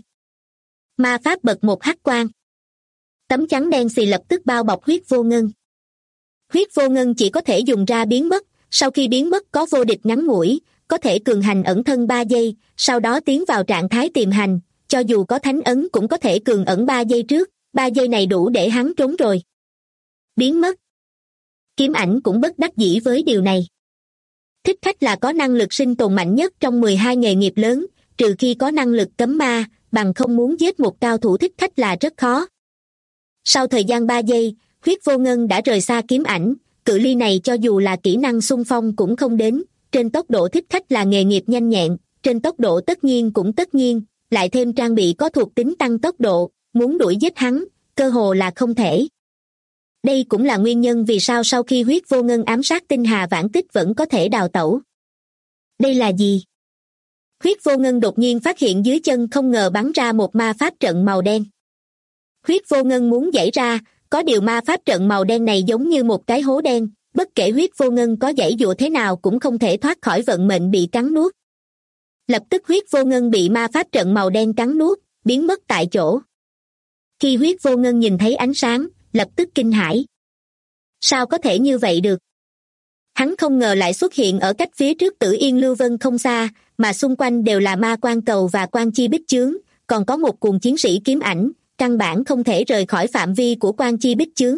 B: Ma pháp bật một hắc quang. Tấm chắn đen xì lập tức bao bọc Huyết Vô Ngân. Huyết Vô Ngân chỉ có thể dùng ra biến mất, sau khi biến mất có vô địch ngắn ngủi, có thể cường hành ẩn thân 3 giây, sau đó tiến vào trạng thái tiềm hành, cho dù có thánh ấn cũng có thể cường ẩn 3 giây trước, 3 giây này đủ để hắn trốn rồi. Biến mất. Kiếm ảnh cũng bất đắc dĩ với điều này. Thích khách là có năng lực sinh tồn mạnh nhất trong 12 nghề nghiệp lớn, trừ khi có năng lực cấm ma, bằng không muốn giết một cao thủ thích khách là rất khó. Sau thời gian 3 giây, Huyết Vô Ngân đã rời xa kiếm ảnh, cự ly này cho dù là kỹ năng xung phong cũng không đến, trên tốc độ thích khách là nghề nghiệp nhanh nhẹn, trên tốc độ tất nhiên cũng tất nhiên, lại thêm trang bị có thuộc tính tăng tốc độ, muốn đuổi giết hắn, cơ hồ là không thể. Đây cũng là nguyên nhân vì sao sau khi Huyết Vô Ngân ám sát tinh hà vãn tích vẫn có thể đào tẩu. Đây là gì? Huyết Vô Ngân đột nhiên phát hiện dưới chân không ngờ bắn ra một ma pháp trận màu đen. Huyết Vô Ngân muốn giãy ra, có điều ma pháp trận màu đen này giống như một cái hố đen, bất kể Huyết Vô Ngân có giãy dụa thế nào cũng không thể thoát khỏi vận mệnh bị cắn nuốt. Lập tức Huyết Vô Ngân bị ma pháp trận màu đen cắn nuốt, biến mất tại chỗ. Khi Huyết Vô Ngân nhìn thấy ánh sáng, lập tức kinh hãi. Sao có thể như vậy được? Hắn không ngờ lại xuất hiện ở cách phía trước Tử Yên Lưu Vân không xa, mà xung quanh đều là ma quan cầu và quan chi bích chướng, còn có một cuồng chiến sĩ kiếm ảnh, căn bản không thể rời khỏi phạm vi của quan chi bích chướng.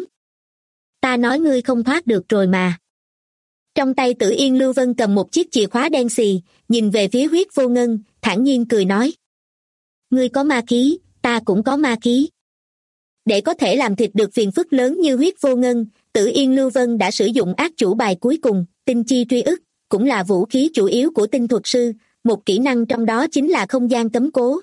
B: Ta nói ngươi không thoát được rồi mà. Trong tay Tử Yên Lưu Vân cầm một chiếc chìa khóa đen xì, nhìn về phía Huyết Vô Ngân, thản nhiên cười nói. Ngươi có ma khí, ta cũng có ma khí. Để có thể làm thịt được phiền phức lớn như Huyết Vô Ngân, Tử Yên Lưu Vân đã sử dụng ác chủ bài cuối cùng, tinh chi truy ức, cũng là vũ khí chủ yếu của tinh thuật sư, một kỹ năng trong đó chính là không gian cấm cố.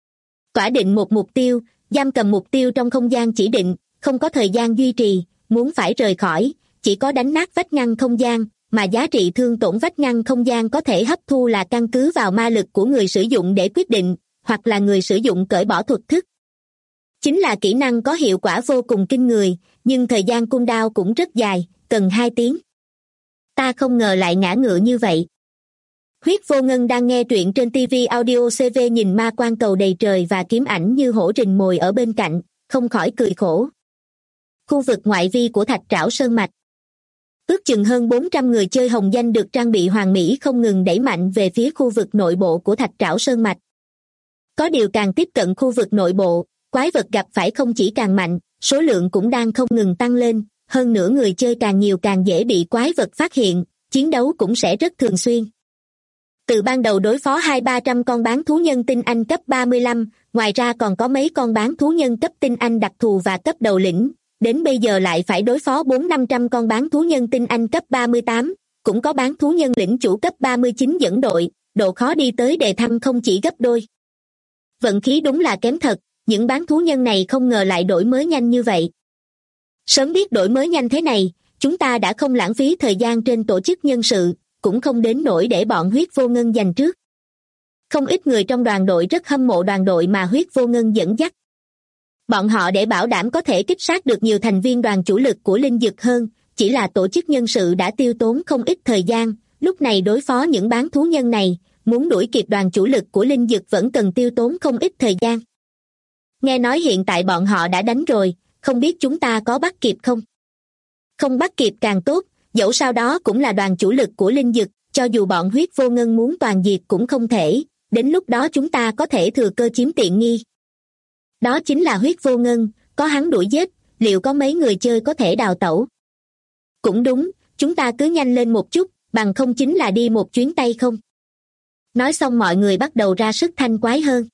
B: Tỏa định một mục tiêu, giam cầm mục tiêu trong không gian chỉ định, không có thời gian duy trì, muốn phải rời khỏi, chỉ có đánh nát vách ngăn không gian, mà giá trị thương tổn vách ngăn không gian có thể hấp thu là căn cứ vào ma lực của người sử dụng để quyết định, hoặc là người sử dụng cởi bỏ thuật thức. Chính là kỹ năng có hiệu quả vô cùng kinh người, nhưng thời gian cooldown cũng rất dài, cần 2 tiếng. Ta không ngờ lại ngã ngựa như vậy. Huyết Vô Ngân đang nghe truyện trên TV Audio CV, nhìn ma quan cầu đầy trời và kiếm ảnh như hổ rình mồi ở bên cạnh, không khỏi cười khổ. Khu vực ngoại vi của Thạch Trảo Sơn Mạch. Ước chừng hơn 400 người chơi hồng danh được trang bị hoàn mỹ không ngừng đẩy mạnh về phía khu vực nội bộ của Thạch Trảo Sơn Mạch. Có điều càng tiếp cận khu vực nội bộ, quái vật gặp phải không chỉ càng mạnh, số lượng cũng đang không ngừng tăng lên, hơn nữa người chơi càng nhiều càng dễ bị quái vật phát hiện, chiến đấu cũng sẽ rất thường xuyên. Từ ban đầu đối phó 200-300 con bán thú nhân tinh anh cấp 35, ngoài ra còn có mấy con bán thú nhân cấp tinh anh đặc thù và cấp đầu lĩnh, đến bây giờ lại phải đối phó 400-500 con bán thú nhân tinh anh cấp 38, cũng có bán thú nhân lĩnh chủ cấp 39 dẫn đội, độ khó đi tới đề thăng không chỉ gấp đôi. Vận khí đúng là kém thật, những bán thú nhân này không ngờ lại đổi mới nhanh như vậy. Sớm biết đổi mới nhanh thế này, chúng ta đã không lãng phí thời gian trên tổ chức nhân sự, cũng không đến nỗi để bọn Huyết Vô Ngân giành trước. Không ít người trong đoàn đội rất hâm mộ đoàn đội mà Huyết Vô Ngân dẫn dắt. Bọn họ để bảo đảm có thể kích sát được nhiều thành viên đoàn chủ lực của Linh Dực hơn, chỉ là tổ chức nhân sự đã tiêu tốn không ít thời gian, lúc này đối phó những bán thú nhân này, muốn đuổi kịp đoàn chủ lực của Linh Dực vẫn cần tiêu tốn không ít thời gian. Nghe nói hiện tại bọn họ đã đánh rồi, không biết chúng ta có bắt kịp không? Không bắt kịp càng tốt, dẫu sao đó cũng là đoàn chủ lực của Linh Dực, cho dù bọn Huyết Vô Ngân muốn toàn diệt cũng không thể, đến lúc đó chúng ta có thể thừa cơ chiếm tiện nghi. Đó chính là Huyết Vô Ngân, có hắn đuổi giết, liệu có mấy người chơi có thể đào tẩu? Cũng đúng, chúng ta cứ nhanh lên một chút, bằng không chính là đi một chuyến tay không. Nói xong mọi người bắt đầu ra sức thanh quái hơn.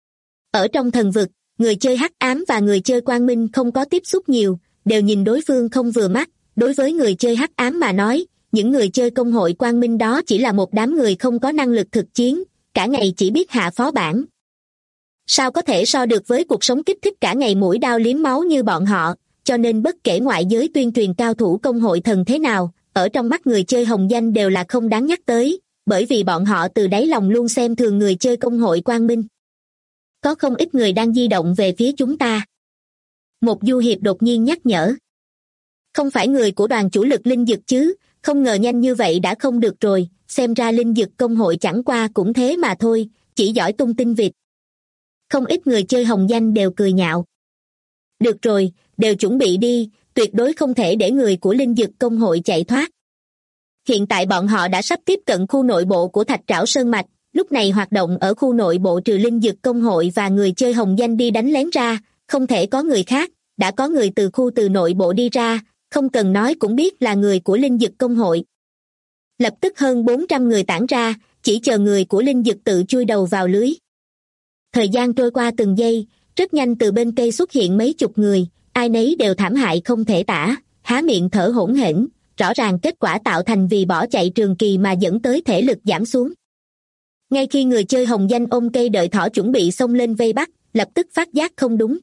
B: Ở trong thần vực, người chơi hắc ám và người chơi quang minh không có tiếp xúc nhiều, đều nhìn đối phương không vừa mắt. Đối với người chơi hắc ám mà nói, những người chơi công hội quang minh đó chỉ là một đám người không có năng lực thực chiến, cả ngày chỉ biết hạ phó bản. Sao có thể so được với cuộc sống kích thích cả ngày mũi đao liếm máu như bọn họ, cho nên bất kể ngoại giới tuyên truyền cao thủ công hội thần thế nào, ở trong mắt người chơi hồng danh đều là không đáng nhắc tới, bởi vì bọn họ từ đáy lòng luôn xem thường người chơi công hội quang minh. Có không ít người đang di động về phía chúng ta. Một du hiệp đột nhiên nhắc nhở. Không phải người của đoàn chủ lực Linh Dực chứ, không ngờ nhanh như vậy đã không được rồi, xem ra Linh Dực công hội chẳng qua cũng thế mà thôi, chỉ giỏi tung tin vịt. Không ít người chơi hồng danh đều cười nhạo. Được rồi, đều chuẩn bị đi, tuyệt đối không thể để người của Linh Dực công hội chạy thoát. Hiện tại bọn họ đã sắp tiếp cận khu nội bộ của Thạch Trảo Sơn Mạch, lúc này hoạt động ở khu nội bộ trừ Linh Dực công hội và người chơi hồng danh đi đánh lén ra, không thể có người khác, đã có người từ nội bộ đi ra, không cần nói cũng biết là người của Linh Dực công hội. Lập tức hơn 400 người tản ra, chỉ chờ người của Linh Dực tự chui đầu vào lưới. Thời gian trôi qua từng giây, rất nhanh từ bên cây xuất hiện mấy chục người, ai nấy đều thảm hại không thể tả, há miệng thở hổn hển, rõ ràng kết quả tạo thành vì bỏ chạy trường kỳ mà dẫn tới thể lực giảm xuống. Ngay khi người chơi hồng danh ôm cây đợi thỏ chuẩn bị xông lên vây bắt, lập tức phát giác không đúng.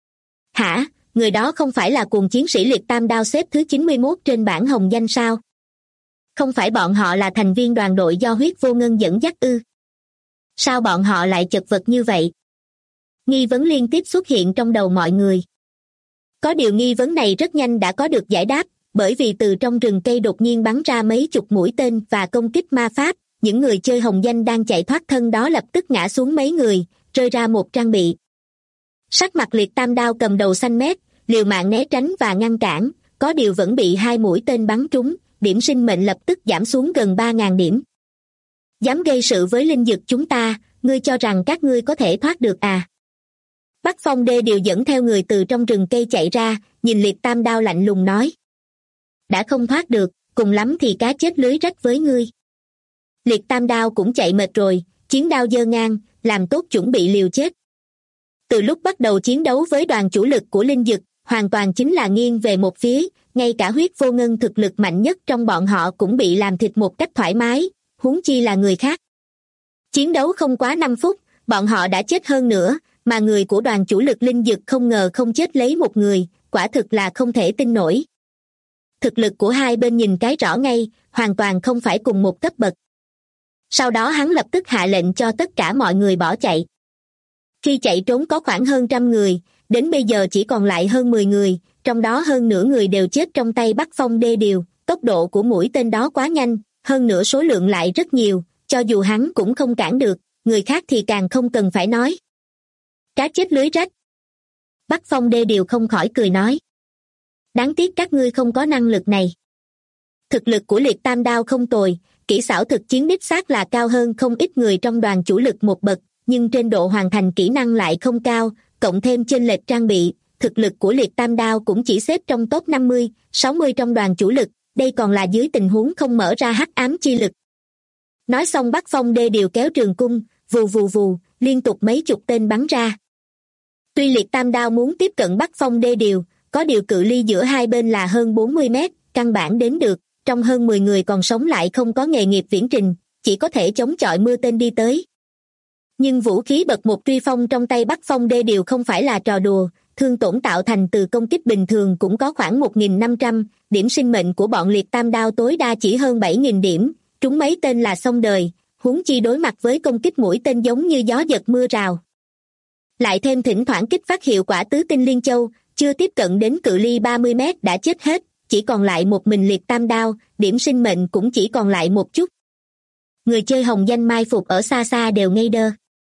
B: Hả, người đó không phải là cuồng chiến sĩ liệt tam đao xếp thứ 91 trên bảng hồng danh sao? Không phải bọn họ là thành viên đoàn đội do Huyết Vô Ngân dẫn dắt ư? Sao bọn họ lại chật vật như vậy? Nghi vấn liên tiếp xuất hiện trong đầu mọi người. Có điều nghi vấn này rất nhanh đã có được giải đáp, bởi vì từ trong rừng cây đột nhiên bắn ra mấy chục mũi tên và công kích ma pháp, những người chơi hồng danh đang chạy thoát thân đó lập tức ngã xuống mấy người, rơi ra một trang bị. Sắc mặt liệt tam đao cầm đầu xanh mét, liều mạng né tránh và ngăn cản, có điều vẫn bị 2 mũi tên bắn trúng, điểm sinh mệnh lập tức giảm xuống gần 3.000 điểm. Dám gây sự với Linh Dực chúng ta, ngươi cho rằng các ngươi có thể thoát được à? Bắc Phong Đê Điều dẫn theo người từ trong rừng cây chạy ra, nhìn Liệt Tam Đao lạnh lùng nói. Đã không thoát được, cùng lắm thì cá chết lưới rách với ngươi. Liệt Tam Đao cũng chạy mệt rồi, chiến đao giơ ngang, làm tốt chuẩn bị liều chết. Từ lúc bắt đầu chiến đấu với đoàn chủ lực của Linh Dực, hoàn toàn chính là nghiêng về một phía, ngay cả Huyết Vô Ngân thực lực mạnh nhất trong bọn họ cũng bị làm thịt một cách thoải mái, huống chi là người khác. Chiến đấu không quá 5 phút, bọn họ đã chết hơn nữa, mà người của đoàn chủ lực Linh Dực không ngờ không chết lấy một người, quả thực là không thể tin nổi. Thực lực của hai bên nhìn cái rõ ngay, hoàn toàn không phải cùng một cấp bậc. Sau đó hắn lập tức hạ lệnh cho tất cả mọi người bỏ chạy. Khi chạy trốn có khoảng hơn 100 người, đến bây giờ chỉ còn lại hơn 10 người, trong đó hơn nửa người đều chết trong tay Bắc Phong Đê Điều, tốc độ của mũi tên đó quá nhanh, hơn nữa số lượng lại rất nhiều, cho dù hắn cũng không cản được, người khác thì càng không cần phải nói. Cá chết lưới rách. Bắc Phong Đê Điều không khỏi cười nói. Đáng tiếc các ngươi không có năng lực này. Thực lực của Liệt Tam Đao không tồi, kỹ xảo thực chiến đích xác là cao hơn không ít người trong đoàn chủ lực một bậc, nhưng trên độ hoàn thành kỹ năng lại không cao, cộng thêm chênh lệch trang bị, thực lực của Liệt Tam Đao cũng chỉ xếp trong top 50, 60 trong đoàn chủ lực, đây còn là dưới tình huống không mở ra hắc ám chi lực. Nói xong Bắc Phong Đê Điều kéo trường cung, vù vù vù, liên tục mấy chục tên bắn ra. Tuy Liệt Tam Đao muốn tiếp cận Bắc Phong Đê Điều, có điều cự ly giữa hai bên là hơn 40 mét, căn bản đến được, trong hơn 10 người còn sống lại không có nghề nghiệp viễn trình, chỉ có thể chống chọi mưa tên đi tới. Nhưng vũ khí bậc một truy phong trong tay Bắc Phong Đê Điều không phải là trò đùa, thương tổn tạo thành từ công kích bình thường cũng có khoảng 1.500, điểm sinh mệnh của bọn Liệt Tam Đao tối đa chỉ hơn 7.000 điểm, trúng mấy tên là xong đời, huống chi đối mặt với công kích mũi tên giống như gió giật mưa rào. Lại thêm thỉnh thoảng kích phát hiệu quả tứ tinh liên châu, chưa tiếp cận đến cự ly 30 mét đã chết hết, chỉ còn lại một mình Liệt Tam Đao, điểm sinh mệnh cũng chỉ còn lại một chút. Người chơi hồng danh mai phục ở xa xa đều ngây đơ.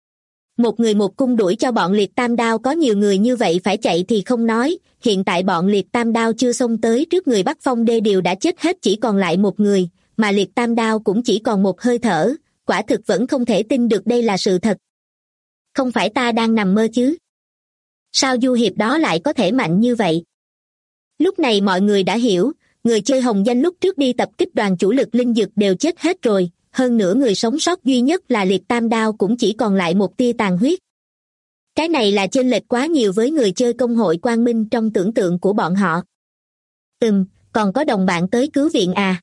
B: Một người một cung đuổi cho bọn Liệt Tam Đao, có nhiều người như vậy phải chạy thì không nói, hiện tại bọn Liệt Tam Đao chưa xông tới trước người Bắc Phong Đê Điều đã chết hết chỉ còn lại một người, mà Liệt Tam Đao cũng chỉ còn một hơi thở, quả thực vẫn không thể tin được đây là sự thật. Không phải ta đang nằm mơ chứ? Sao du hiệp đó lại có thể mạnh như vậy? Lúc này mọi người đã hiểu, người chơi hồng danh lúc trước đi tập kích đoàn chủ lực Linh Dực đều chết hết rồi, hơn nữa người sống sót duy nhất là Liệt Tam Đao cũng chỉ còn lại một tia tàn huyết. Cái này là chênh lệch quá nhiều với người chơi công hội Quang Minh trong tưởng tượng của bọn họ. Còn có đồng bạn tới cứu viện à?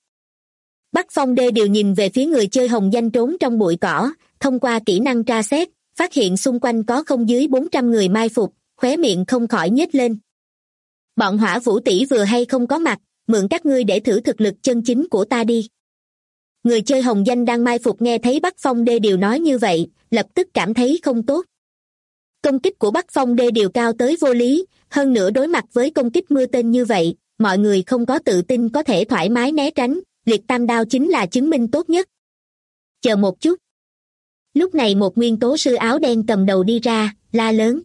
B: Bắc Phong Đê Điều nhìn về phía người chơi hồng danh trốn trong bụi cỏ, thông qua kỹ năng tra xét, phát hiện xung quanh có không dưới 400 người mai phục, khóe miệng không khỏi nhếch lên. Bọn Hỏa Vũ tỷ vừa hay không có mặt, mượn các ngươi để thử thực lực chân chính của ta đi. Người chơi hồng danh đang mai phục nghe thấy Bắc Phong Đê Điều nói như vậy, lập tức cảm thấy không tốt. Công kích của Bắc Phong Đê Điều cao tới vô lý, hơn nữa đối mặt với công kích mưa tên như vậy, mọi người không có tự tin có thể thoải mái né tránh, Liệt Tam Đao chính là chứng minh tốt nhất. Chờ một chút. Lúc này một nguyên tố sư áo đen cầm đầu đi ra, la lớn.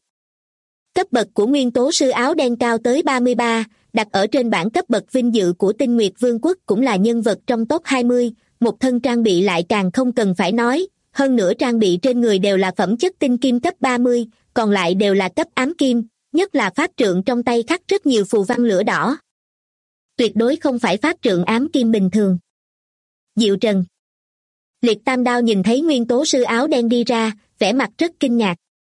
B: Cấp bậc của nguyên tố sư áo đen cao tới 33, đặt ở trên bảng cấp bậc vinh dự của Tinh Nguyệt Vương quốc cũng là nhân vật trong top 20, một thân trang bị lại càng không cần phải nói, hơn nữa trang bị trên người đều là phẩm chất tinh kim cấp 30, còn lại đều là cấp ám kim, nhất là pháp trượng trong tay khắc rất nhiều phù văn lửa đỏ. Tuyệt đối không phải pháp trượng ám kim bình thường. Diệu Trần. Liệt Tam Đao nhìn thấy nguyên tố sư áo đen đi ra, vẻ mặt rất kinh ngạc.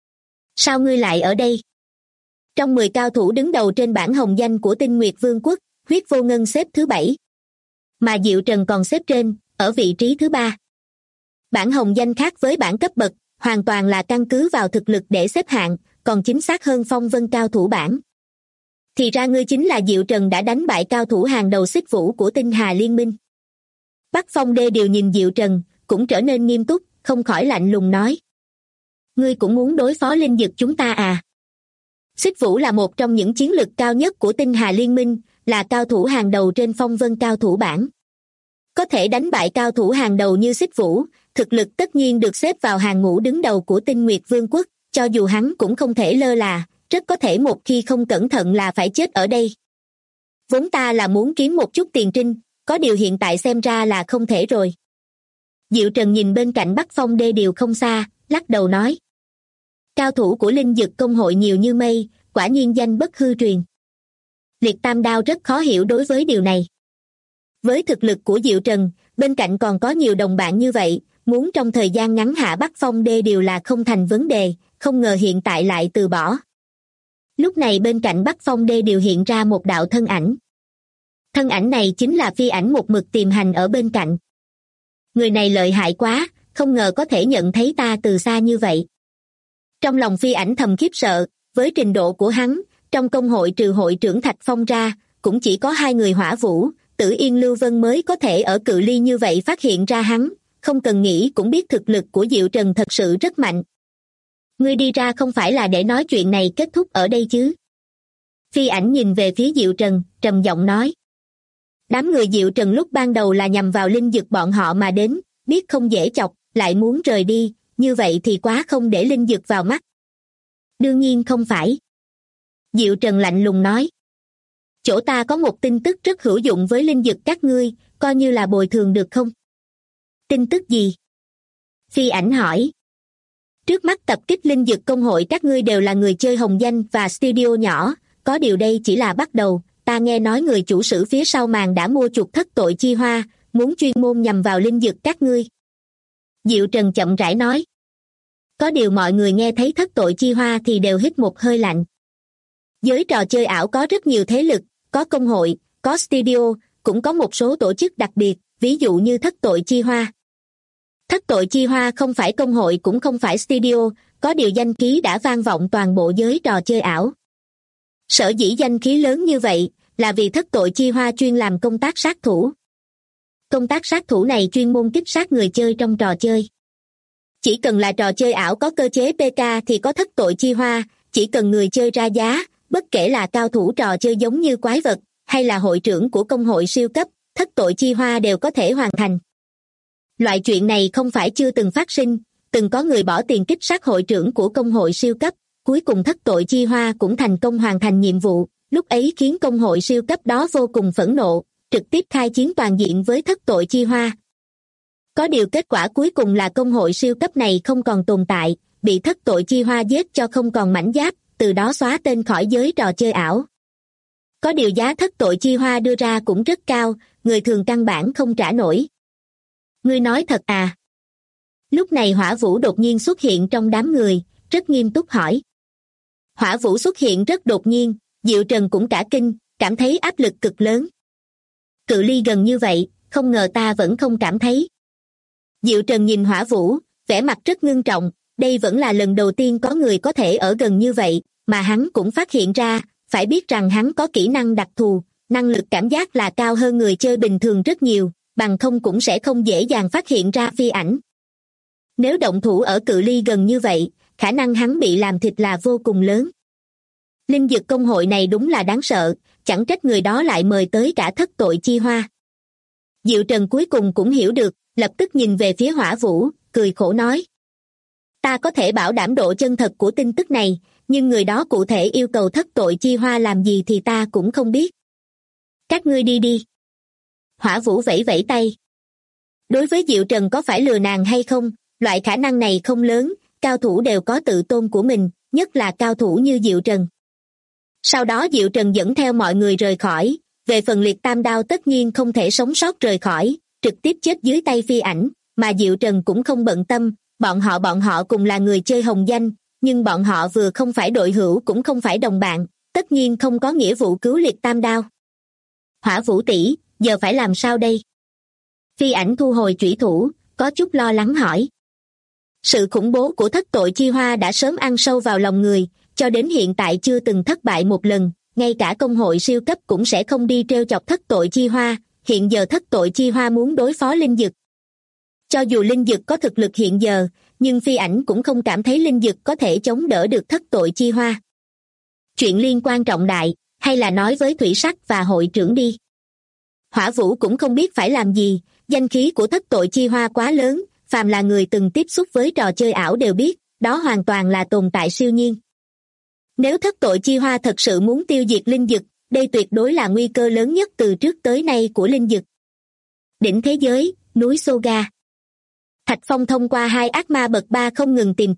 B: Sao ngươi lại ở đây? Trong 10 cao thủ đứng đầu trên bảng hồng danh của Tinh Nguyệt Vương quốc, Huyết Vô Ngân xếp thứ 7. Mà Diệu Trần còn xếp trên, ở vị trí thứ 3. Bảng hồng danh khác với bảng cấp bậc, hoàn toàn là căn cứ vào thực lực để xếp hạng, còn chính xác hơn phong vân cao thủ bảng. Thì ra ngươi chính là Diệu Trần đã đánh bại cao thủ hàng đầu Xích Vũ của Tinh Hà Liên minh. Bắc Phong Đê Điều nhìn Diệu Trần, cũng trở nên nghiêm túc, không khỏi lạnh lùng nói. Ngươi cũng muốn đối phó Linh Dực chúng ta à? Xích Vũ là một trong những chiến lực cao nhất của Tinh Hà Liên minh, là cao thủ hàng đầu trên phong vân cao thủ bảng. Có thể đánh bại cao thủ hàng đầu như Xích Vũ, thực lực tất nhiên được xếp vào hàng ngũ đứng đầu của Tinh Nguyệt Vương quốc, cho dù hắn cũng không thể lơ là, rất có thể một khi không cẩn thận là phải chết ở đây. Vốn ta là muốn kiếm một chút tiền trinh, có điều hiện tại xem ra là không thể rồi. Diệu Trần nhìn bên cạnh Bắc Phong Đê Điều không xa, lắc đầu nói. Cao thủ của linh dực công hội nhiều như mây, quả nhiên danh bất hư truyền. Liệt Tam Đao rất khó hiểu đối với điều này. Với thực lực của Diệu Trần, bên cạnh còn có nhiều đồng bạn như vậy, muốn trong thời gian ngắn hạ Bắc Phong Đê đều là không thành vấn đề, không ngờ hiện tại lại từ bỏ. Lúc này bên cạnh Bắc Phong Đê đều hiện ra một đạo thân ảnh. Thân ảnh này chính là Phi Ảnh một mực tìm hành ở bên cạnh. Người này lợi hại quá, không ngờ có thể nhận thấy ta từ xa như vậy. Trong lòng Phi Ảnh thầm khiếp sợ, với trình độ của hắn, trong công hội trừ hội trưởng Thạch Phong ra, cũng chỉ có hai người Hỏa Vũ, Tử Yên Lưu Vân mới có thể ở cự ly như vậy phát hiện ra hắn, không cần nghĩ cũng biết thực lực của Diệu Trần thật sự rất mạnh. Ngươi đi ra không phải là để nói chuyện này kết thúc ở đây chứ? Phi Ảnh nhìn về phía Diệu Trần, trầm giọng nói. Đám người Diệu Trần lúc ban đầu là nhằm vào linh dực bọn họ mà đến, biết không dễ chọc, lại muốn rời đi, như vậy thì quá không để linh dực vào mắt. Đương nhiên không phải. Diệu Trần lạnh lùng nói. Chỗ ta có một tin tức rất hữu dụng với linh dực các ngươi, coi như là bồi thường được không? Tin tức gì? Phi Ảnh hỏi. Trước mắt tập kích linh dực công hội các ngươi đều là người chơi hồng danh và studio nhỏ, có điều đây chỉ là bắt đầu, ta nghe nói người chủ sử phía sau màn đã mua chuộc thất tội chi hoa, muốn chuyên môn nhằm vào linh dực các ngươi. Diệu Trần chậm rãi nói. Có điều mọi người nghe thấy thất tội chi hoa thì đều hít một hơi lạnh. Giới trò chơi ảo có rất nhiều thế lực, có công hội, có studio, cũng có một số tổ chức đặc biệt, ví dụ như thất tội chi hoa. Thất tội chi hoa không phải công hội cũng không phải studio, có điều danh khí đã vang vọng toàn bộ giới trò chơi ảo. Sở dĩ danh khí lớn như vậy là vì thất tội chi hoa chuyên làm công tác sát thủ. Công tác sát thủ này chuyên môn kích sát người chơi trong trò chơi. Chỉ cần là trò chơi ảo có cơ chế PK thì có thất tội chi hoa, chỉ cần người chơi ra giá, bất kể là cao thủ trò chơi giống như quái vật, hay là hội trưởng của công hội siêu cấp, thất tội chi hoa đều có thể hoàn thành. Loại chuyện này không phải chưa từng phát sinh, từng có người bỏ tiền kích sát hội trưởng của công hội siêu cấp, cuối cùng thất tội chi hoa cũng thành công hoàn thành nhiệm vụ, lúc ấy khiến công hội siêu cấp đó vô cùng phẫn nộ, trực tiếp khai chiến toàn diện với thất tội chi hoa. Có điều kết quả cuối cùng là công hội siêu cấp này không còn tồn tại, bị thất tội chi hoa giết cho không còn mảnh giáp, từ đó xóa tên khỏi giới trò chơi ảo. Có điều giá thất tội chi hoa đưa ra cũng rất cao, người thường căn bản không trả nổi. Ngươi nói thật à? Lúc này Hỏa Vũ đột nhiên xuất hiện trong đám người, rất nghiêm túc hỏi. Hỏa Vũ xuất hiện rất đột nhiên, Diệu Trần cũng cả kinh, cảm thấy áp lực cực lớn. Cự ly gần như vậy, không ngờ ta vẫn không cảm thấy. Diệu Trần nhìn Hỏa Vũ, vẻ mặt rất ngưng trọng, đây vẫn là lần đầu tiên có người có thể ở gần như vậy, mà hắn cũng phát hiện ra, phải biết rằng hắn có kỹ năng đặc thù, năng lực cảm giác là cao hơn người chơi bình thường rất nhiều, bằng không cũng sẽ không dễ dàng phát hiện ra Phi Ảnh. Nếu động thủ ở cự ly gần như vậy, khả năng hắn bị làm thịt là vô cùng lớn. Linh dực công hội này đúng là đáng sợ, chẳng trách người đó lại mời tới cả thất tội chi hoa. Diệu Trần cuối cùng cũng hiểu được, lập tức nhìn về phía Hỏa Vũ, cười khổ nói. Ta có thể bảo đảm độ chân thật của tin tức này, nhưng người đó cụ thể yêu cầu thất tội chi hoa làm gì thì ta cũng không biết. Các ngươi đi đi. Hỏa Vũ vẫy vẫy tay. Đối với Diệu Trần có phải lừa nàng hay không, loại khả năng này không lớn, cao thủ đều có tự tôn của mình, nhất là cao thủ như Diệu Trần. Sau đó Diệu Trần dẫn theo mọi người rời khỏi, về phần Liệt Tam Đao tất nhiên không thể sống sót rời khỏi, trực tiếp chết dưới tay Phi Ảnh, mà Diệu Trần cũng không bận tâm, bọn họ cùng là người chơi hồng danh, nhưng bọn họ vừa không phải đội hữu cũng không phải đồng bạn, tất nhiên không có nghĩa vụ cứu Liệt Tam Đao. Hỏa Vũ tỷ, giờ phải làm sao đây? Phi Ảnh thu hồi chủy thủ, có chút lo lắng hỏi. Sự khủng bố của thất tội chi hoa đã sớm ăn sâu vào lòng người, cho đến hiện tại chưa từng thất bại một lần, ngay cả công hội siêu cấp cũng sẽ không đi trêu chọc thất tội chi hoa, hiện giờ thất tội chi hoa muốn đối phó linh dực. Cho dù linh dực có thực lực hiện giờ, nhưng Phi Ảnh cũng không cảm thấy linh dực có thể chống đỡ được thất tội chi hoa. Chuyện liên quan trọng đại, hay là nói với Thủy Sắc và hội trưởng đi. Hỏa Vũ cũng không biết phải làm gì, danh khí của thất tội chi hoa quá lớn, phàm là người từng tiếp xúc với trò chơi ảo đều biết, đó hoàn toàn là tồn tại siêu nhiên. Nếu thất tội chi hoa thật sự muốn tiêu diệt linh dực, đây tuyệt đối là nguy cơ lớn nhất từ trước tới nay của linh dực. Đỉnh thế giới, núi Soga. Thạch Phong thông qua hai ác ma bậc 3 không ngừng tìm kiếm,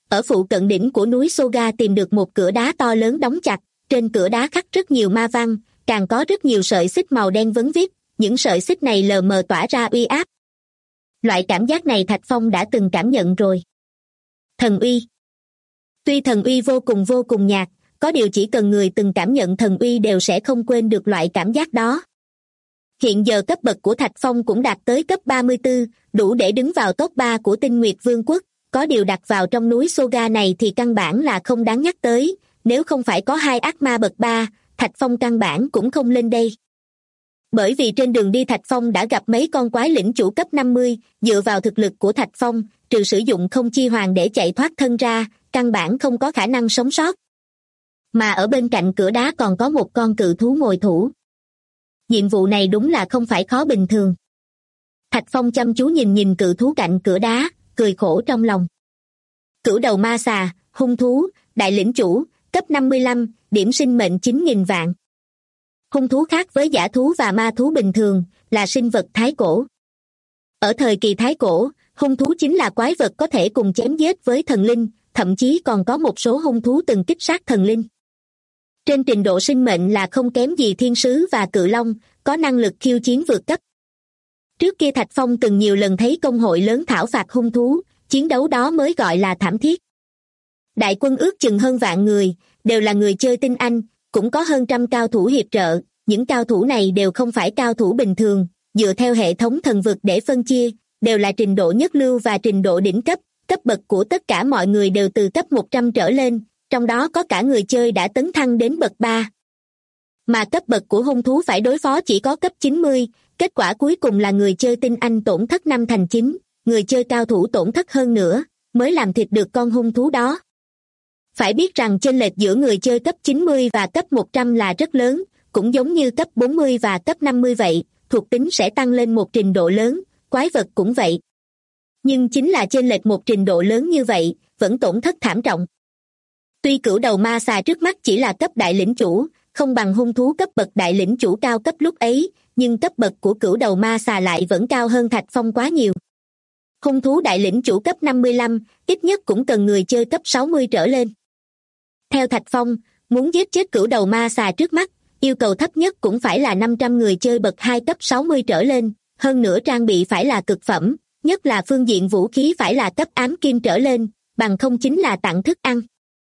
B: Ở phụ cận đỉnh của núi Soga tìm được một cửa đá to lớn đóng chặt, trên cửa đá khắc rất nhiều ma văn, càng có rất nhiều sợi xích màu đen vấn vít, những sợi xích này lờ mờ tỏa ra uy áp. Loại cảm giác này Thạch Phong đã từng cảm nhận rồi. Thần uy. Tuy thần uy vô cùng nhạt, có điều chỉ cần người từng cảm nhận thần uy đều sẽ không quên được loại cảm giác đó. Hiện giờ cấp bậc của Thạch Phong cũng đạt tới cấp 34, đủ để đứng vào top 3 của Tinh Nguyệt Vương quốc, có điều đặt vào trong núi Soga này thì căn bản là không đáng nhắc tới, nếu không phải có hai ác ma bậc 3, Thạch Phong căn bản cũng không lên đây. Bởi vì trên đường đi Thạch Phong đã gặp mấy con quái lĩnh chủ cấp 50, dựa vào thực lực của Thạch Phong, trừ sử dụng không chi hoàng để chạy thoát thân ra, căn bản không có khả năng sống sót. Mà ở bên cạnh cửa đá còn có một con cự thú ngồi thủ. Nhiệm vụ này đúng là không phải khó bình thường. Thạch Phong chăm chú nhìn cự thú cạnh cửa đá, cười khổ trong lòng. Cửu đầu ma xà, hung thú, đại lĩnh chủ, cấp 55, điểm sinh mệnh 9.000 vạn. Hung thú khác với dã thú và ma thú bình thường, là sinh vật thái cổ. Ở thời kỳ thái cổ, hung thú chính là quái vật có thể cùng chém giết với thần linh, thậm chí còn có một số hung thú từng kích sát thần linh. Trên trình độ sinh mệnh là không kém gì thiên sứ và cự long, có năng lực khiêu chiến vượt cấp. Trước kia Thạch Phong từng nhiều lần thấy công hội lớn thảo phạt hung thú, chiến đấu đó mới gọi là thảm thiết. Đại quân ước chừng hơn vạn người, đều là người chơi tinh anh, cũng có hơn trăm cao thủ hiệp trợ, những cao thủ này đều không phải cao thủ bình thường, dựa theo hệ thống thần vực để phân chia, đều là trình độ nhất lưu và trình độ đỉnh cấp, cấp bậc của tất cả mọi người đều từ cấp 100 trở lên, trong đó có cả người chơi đã tấn thăng đến bậc 3. Mà cấp bậc của hung thú phải đối phó chỉ có cấp 90, kết quả cuối cùng là người chơi tinh anh tổn thất 5 thành 9, người chơi cao thủ tổn thất hơn nữa, mới làm thịt được con hung thú đó. Phải biết rằng chênh lệch giữa người chơi cấp 90 và cấp 100 là rất lớn, cũng giống như cấp 40 và cấp 50 vậy, thuộc tính sẽ tăng lên một trình độ lớn, quái vật cũng vậy. Nhưng chính là chênh lệch một trình độ lớn như vậy, vẫn tổn thất thảm trọng. Tuy cửu đầu ma xà trước mắt chỉ là cấp đại lĩnh chủ, không bằng hung thú cấp bậc đại lĩnh chủ cao cấp lúc ấy, nhưng cấp bậc của cửu đầu ma xà lại vẫn cao hơn Thạch Phong quá nhiều. Hung thú đại lĩnh chủ cấp 55, ít nhất cũng cần người chơi cấp 60 trở lên. Theo Thạch Phong, muốn giết chết cửu đầu ma xà trước mắt, yêu cầu thấp nhất cũng phải là 500 người chơi bậc 2 cấp 60 trở lên, hơn nữa trang bị phải là cực phẩm, nhất là phương diện vũ khí phải là cấp ám kim trở lên, bằng không chính là tặng thức ăn.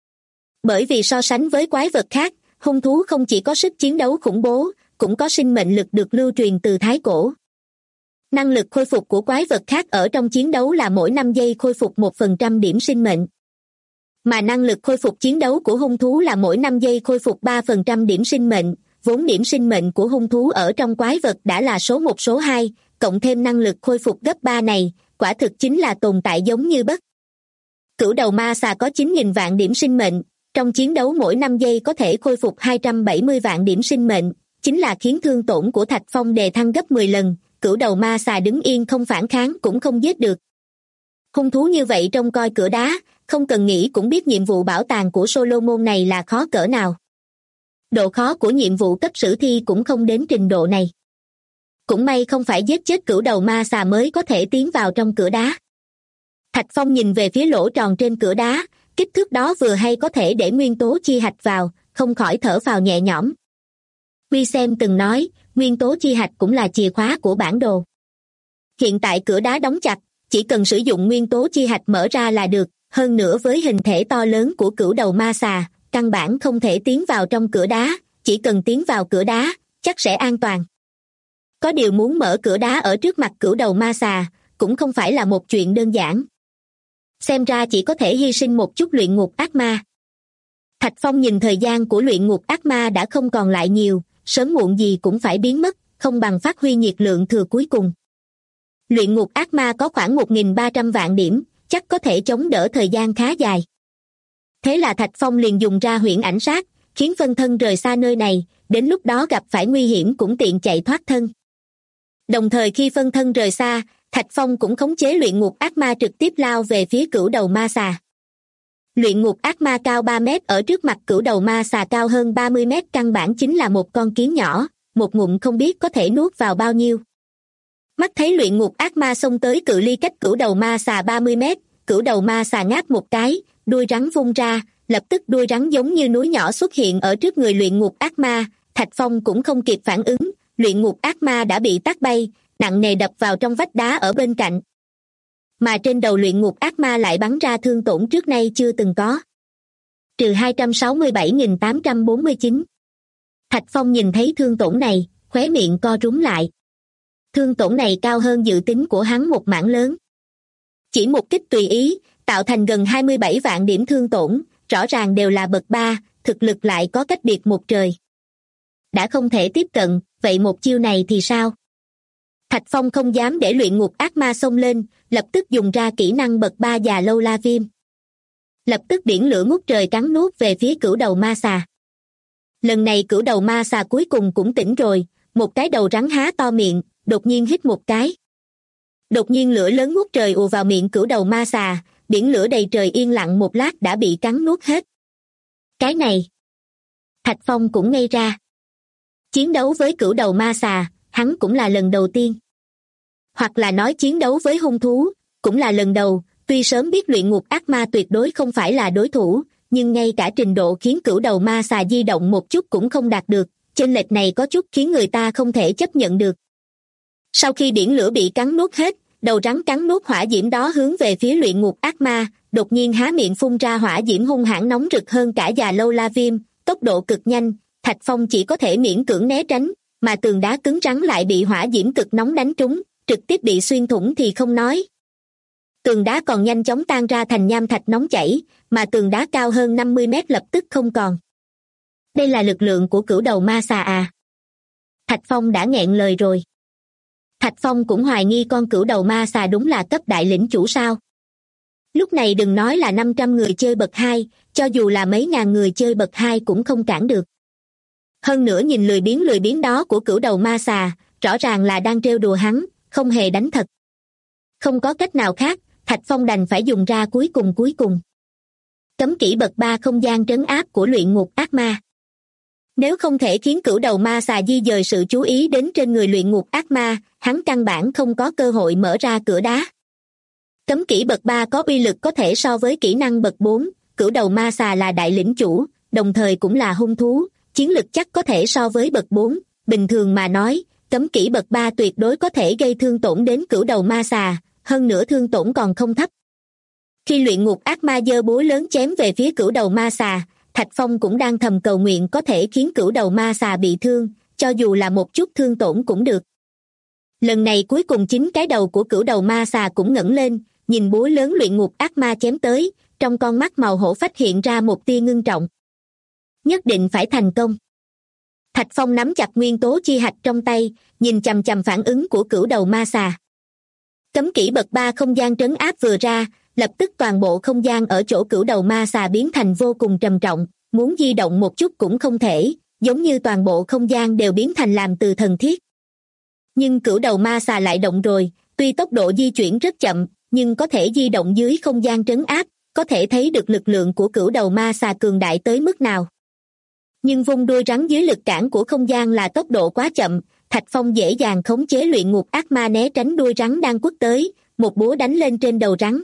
B: Bởi vì so sánh với quái vật khác, hung thú không chỉ có sức chiến đấu khủng bố, cũng có sinh mệnh lực được lưu truyền từ thái cổ. Năng lực khôi phục của quái vật khác ở trong chiến đấu là mỗi 5 giây khôi phục 1% điểm sinh mệnh. Mà năng lực khôi phục chiến đấu của hung thú là mỗi 5 giây khôi phục 3% điểm sinh mệnh, vốn điểm sinh mệnh của hung thú ở trong quái vật đã là số 1 số 2, cộng thêm năng lực khôi phục gấp 3 này, quả thực chính là tồn tại giống như bất. Cửu đầu ma xà có 9.000 vạn điểm sinh mệnh, trong chiến đấu mỗi 5 giây có thể khôi phục 270 vạn điểm sinh mệnh, chính là khiến thương tổn của Thạch Phong đề thăng gấp 10 lần, cửu đầu ma xà đứng yên không phản kháng cũng không giết được. Hung thú như vậy trông coi cửa đá, không cần nghĩ cũng biết nhiệm vụ bảo tàng của Solomon này là khó cỡ nào. Độ khó của nhiệm vụ cấp sử thi cũng không đến trình độ này. Cũng may không phải giết chết cửu đầu ma xà mới có thể tiến vào trong cửa đá. Thạch Phong nhìn về phía lỗ tròn trên cửa đá, kích thước đó vừa hay có thể để nguyên tố chi hạch vào, không khỏi thở phào nhẹ nhõm. Huy Xem từng nói, nguyên tố chi hạch cũng là chìa khóa của bản đồ. Hiện tại cửa đá đóng chặt, chỉ cần sử dụng nguyên tố chi hạch mở ra là được, hơn nữa với hình thể to lớn của cửu đầu ma xà, căn bản không thể tiến vào trong cửa đá, chỉ cần tiến vào cửa đá, chắc sẽ an toàn. Có điều muốn mở cửa đá ở trước mặt cửu đầu ma xà, cũng không phải là một chuyện đơn giản. Xem ra chỉ có thể hy sinh một chút luyện ngục ác ma. Thạch Phong nhìn thời gian của luyện ngục ác ma đã không còn lại nhiều, sớm muộn gì cũng phải biến mất, không bằng phát huy nhiệt lượng thừa cuối cùng. Luyện ngục ác ma có khoảng 1.300 vạn điểm, chắc có thể chống đỡ thời gian khá dài. Thế là Thạch Phong liền dùng ra huyễn ảnh sát, khiến phân thân rời xa nơi này, đến lúc đó gặp phải nguy hiểm cũng tiện chạy thoát thân. Đồng thời khi phân thân rời xa, Thạch Phong cũng khống chế luyện ngục ác ma trực tiếp lao về phía cửu đầu ma xà. Luyện ngục ác ma cao 3 mét ở trước mặt cửu đầu ma xà cao hơn 30 mét, căn bản chính là một con kiến nhỏ, một ngụm không biết có thể nuốt vào bao nhiêu. Mắt thấy luyện ngục ác ma xông tới cự ly cách cửu đầu ma xà 30 mét, cửu đầu ma xà ngáp một cái, đuôi rắn vung ra, lập tức đuôi rắn giống như núi nhỏ xuất hiện ở trước người luyện ngục ác ma. Thạch Phong cũng không kịp phản ứng, luyện ngục ác ma đã bị tát bay, nặng nề đập vào trong vách đá ở bên cạnh. Mà trên đầu luyện ngục ác ma lại bắn ra thương tổn trước nay chưa từng có. Trừ 267.849. Thạch Phong nhìn thấy thương tổn này, khóe miệng co rúm lại. Thương tổn này cao hơn dự tính của hắn một mảng lớn. Chỉ một kích tùy ý, tạo thành gần 27 vạn điểm thương tổn, rõ ràng đều là bậc 3, thực lực lại có cách biệt một trời. Đã không thể tiếp cận, vậy một chiêu này thì sao? Thạch Phong không dám để luyện ngục ác ma xông lên, lập tức dùng ra kỹ năng bậc 3 già lâu la viêm. Lập tức điển lửa ngút trời cắn nuốt về phía cửu đầu ma xà. Lần này cửu đầu ma xà cuối cùng cũng tỉnh rồi, một cái đầu rắn há to miệng, đột nhiên hít một cái. Đột nhiên lửa lớn ngút trời ùa vào miệng cửu đầu ma xà, biển lửa đầy trời yên lặng một lát đã bị cắn nuốt hết. Cái này, Thạch Phong cũng ngây ra. Chiến đấu với cửu đầu ma xà, hắn cũng là lần đầu tiên. Hoặc là nói chiến đấu với hung thú, cũng là lần đầu, tuy sớm biết luyện ngục ác ma tuyệt đối không phải là đối thủ, nhưng ngay cả trình độ khiến cửu đầu ma xà di động một chút cũng không đạt được, chênh lệch này có chút khiến người ta không thể chấp nhận được. Sau khi biển lửa bị cắn nuốt hết, đầu rắn cắn nuốt hỏa diễm đó hướng về phía luyện ngục ác ma, đột nhiên há miệng phun ra hỏa diễm hung hãn nóng rực hơn cả già lâu la viêm, tốc độ cực nhanh, Thạch Phong chỉ có thể miễn cưỡng né tránh, mà tường đá cứng rắn lại bị hỏa diễm cực nóng đánh trúng, trực tiếp bị xuyên thủng thì không nói. Tường đá còn nhanh chóng tan ra thành nham thạch nóng chảy, mà tường đá cao hơn 50 mét lập tức không còn. Đây là lực lượng của cửu đầu ma xà à? Thạch Phong đã nghẹn lời rồi. Thạch Phong cũng hoài nghi con cửu đầu ma xà đúng là cấp đại lĩnh chủ sao. Lúc này đừng nói là 500 người chơi bậc 2, cho dù là mấy ngàn người chơi bậc 2 cũng không cản được. Hơn nữa nhìn lười biếng đó của cửu đầu ma xà, rõ ràng là đang trêu đùa hắn, không hề đánh thật. Không có cách nào khác, Thạch Phong đành phải dùng ra cuối cùng. Cấm kỹ bậc 3 không gian trấn áp của luyện ngục ác ma. Nếu không thể khiến cửu đầu ma xà di dời sự chú ý đến trên người luyện ngục ác ma, hắn căn bản không có cơ hội mở ra cửa đá. Cấm kỹ bậc 3 có uy lực có thể so với kỹ năng bậc 4, cửu đầu ma xà là đại lĩnh chủ, đồng thời cũng là hung thú, chiến lực chắc có thể so với bậc 4, bình thường mà nói, cấm kỹ bậc 3 tuyệt đối có thể gây thương tổn đến cửu đầu ma xà, hơn nữa thương tổn còn không thấp. Khi luyện ngục ác ma giơ búa lớn chém về phía cửu đầu ma xà, Thạch Phong cũng đang thầm cầu nguyện có thể khiến cửu đầu ma xà bị thương, cho dù là một chút thương tổn cũng được. Lần này cuối cùng chính cái đầu của cửu đầu ma xà cũng ngẩng lên, nhìn búa lớn luyện ngục ác ma chém tới, trong con mắt màu hổ phách hiện ra một tia ngưng trọng. Nhất định phải thành công. Thạch Phong nắm chặt nguyên tố chi hạch trong tay, nhìn chằm chằm phản ứng của cửu đầu ma xà. Cấm kỹ bậc 3 không gian trấn áp vừa ra, lập tức toàn bộ không gian ở chỗ cửu đầu ma xà biến thành vô cùng trầm trọng, muốn di động một chút cũng không thể, giống như toàn bộ không gian đều biến thành làm từ thần thiết. Nhưng cửu đầu ma xà lại động rồi, tuy tốc độ di chuyển rất chậm, nhưng có thể di động dưới không gian trấn áp, có thể thấy được lực lượng của cửu đầu ma xà cường đại tới mức nào. Nhưng vung đuôi rắn dưới lực cản của không gian là tốc độ quá chậm, Thạch Phong dễ dàng khống chế luyện ngục ác ma né tránh đuôi rắn đang quất tới, một búa đánh lên trên đầu rắn.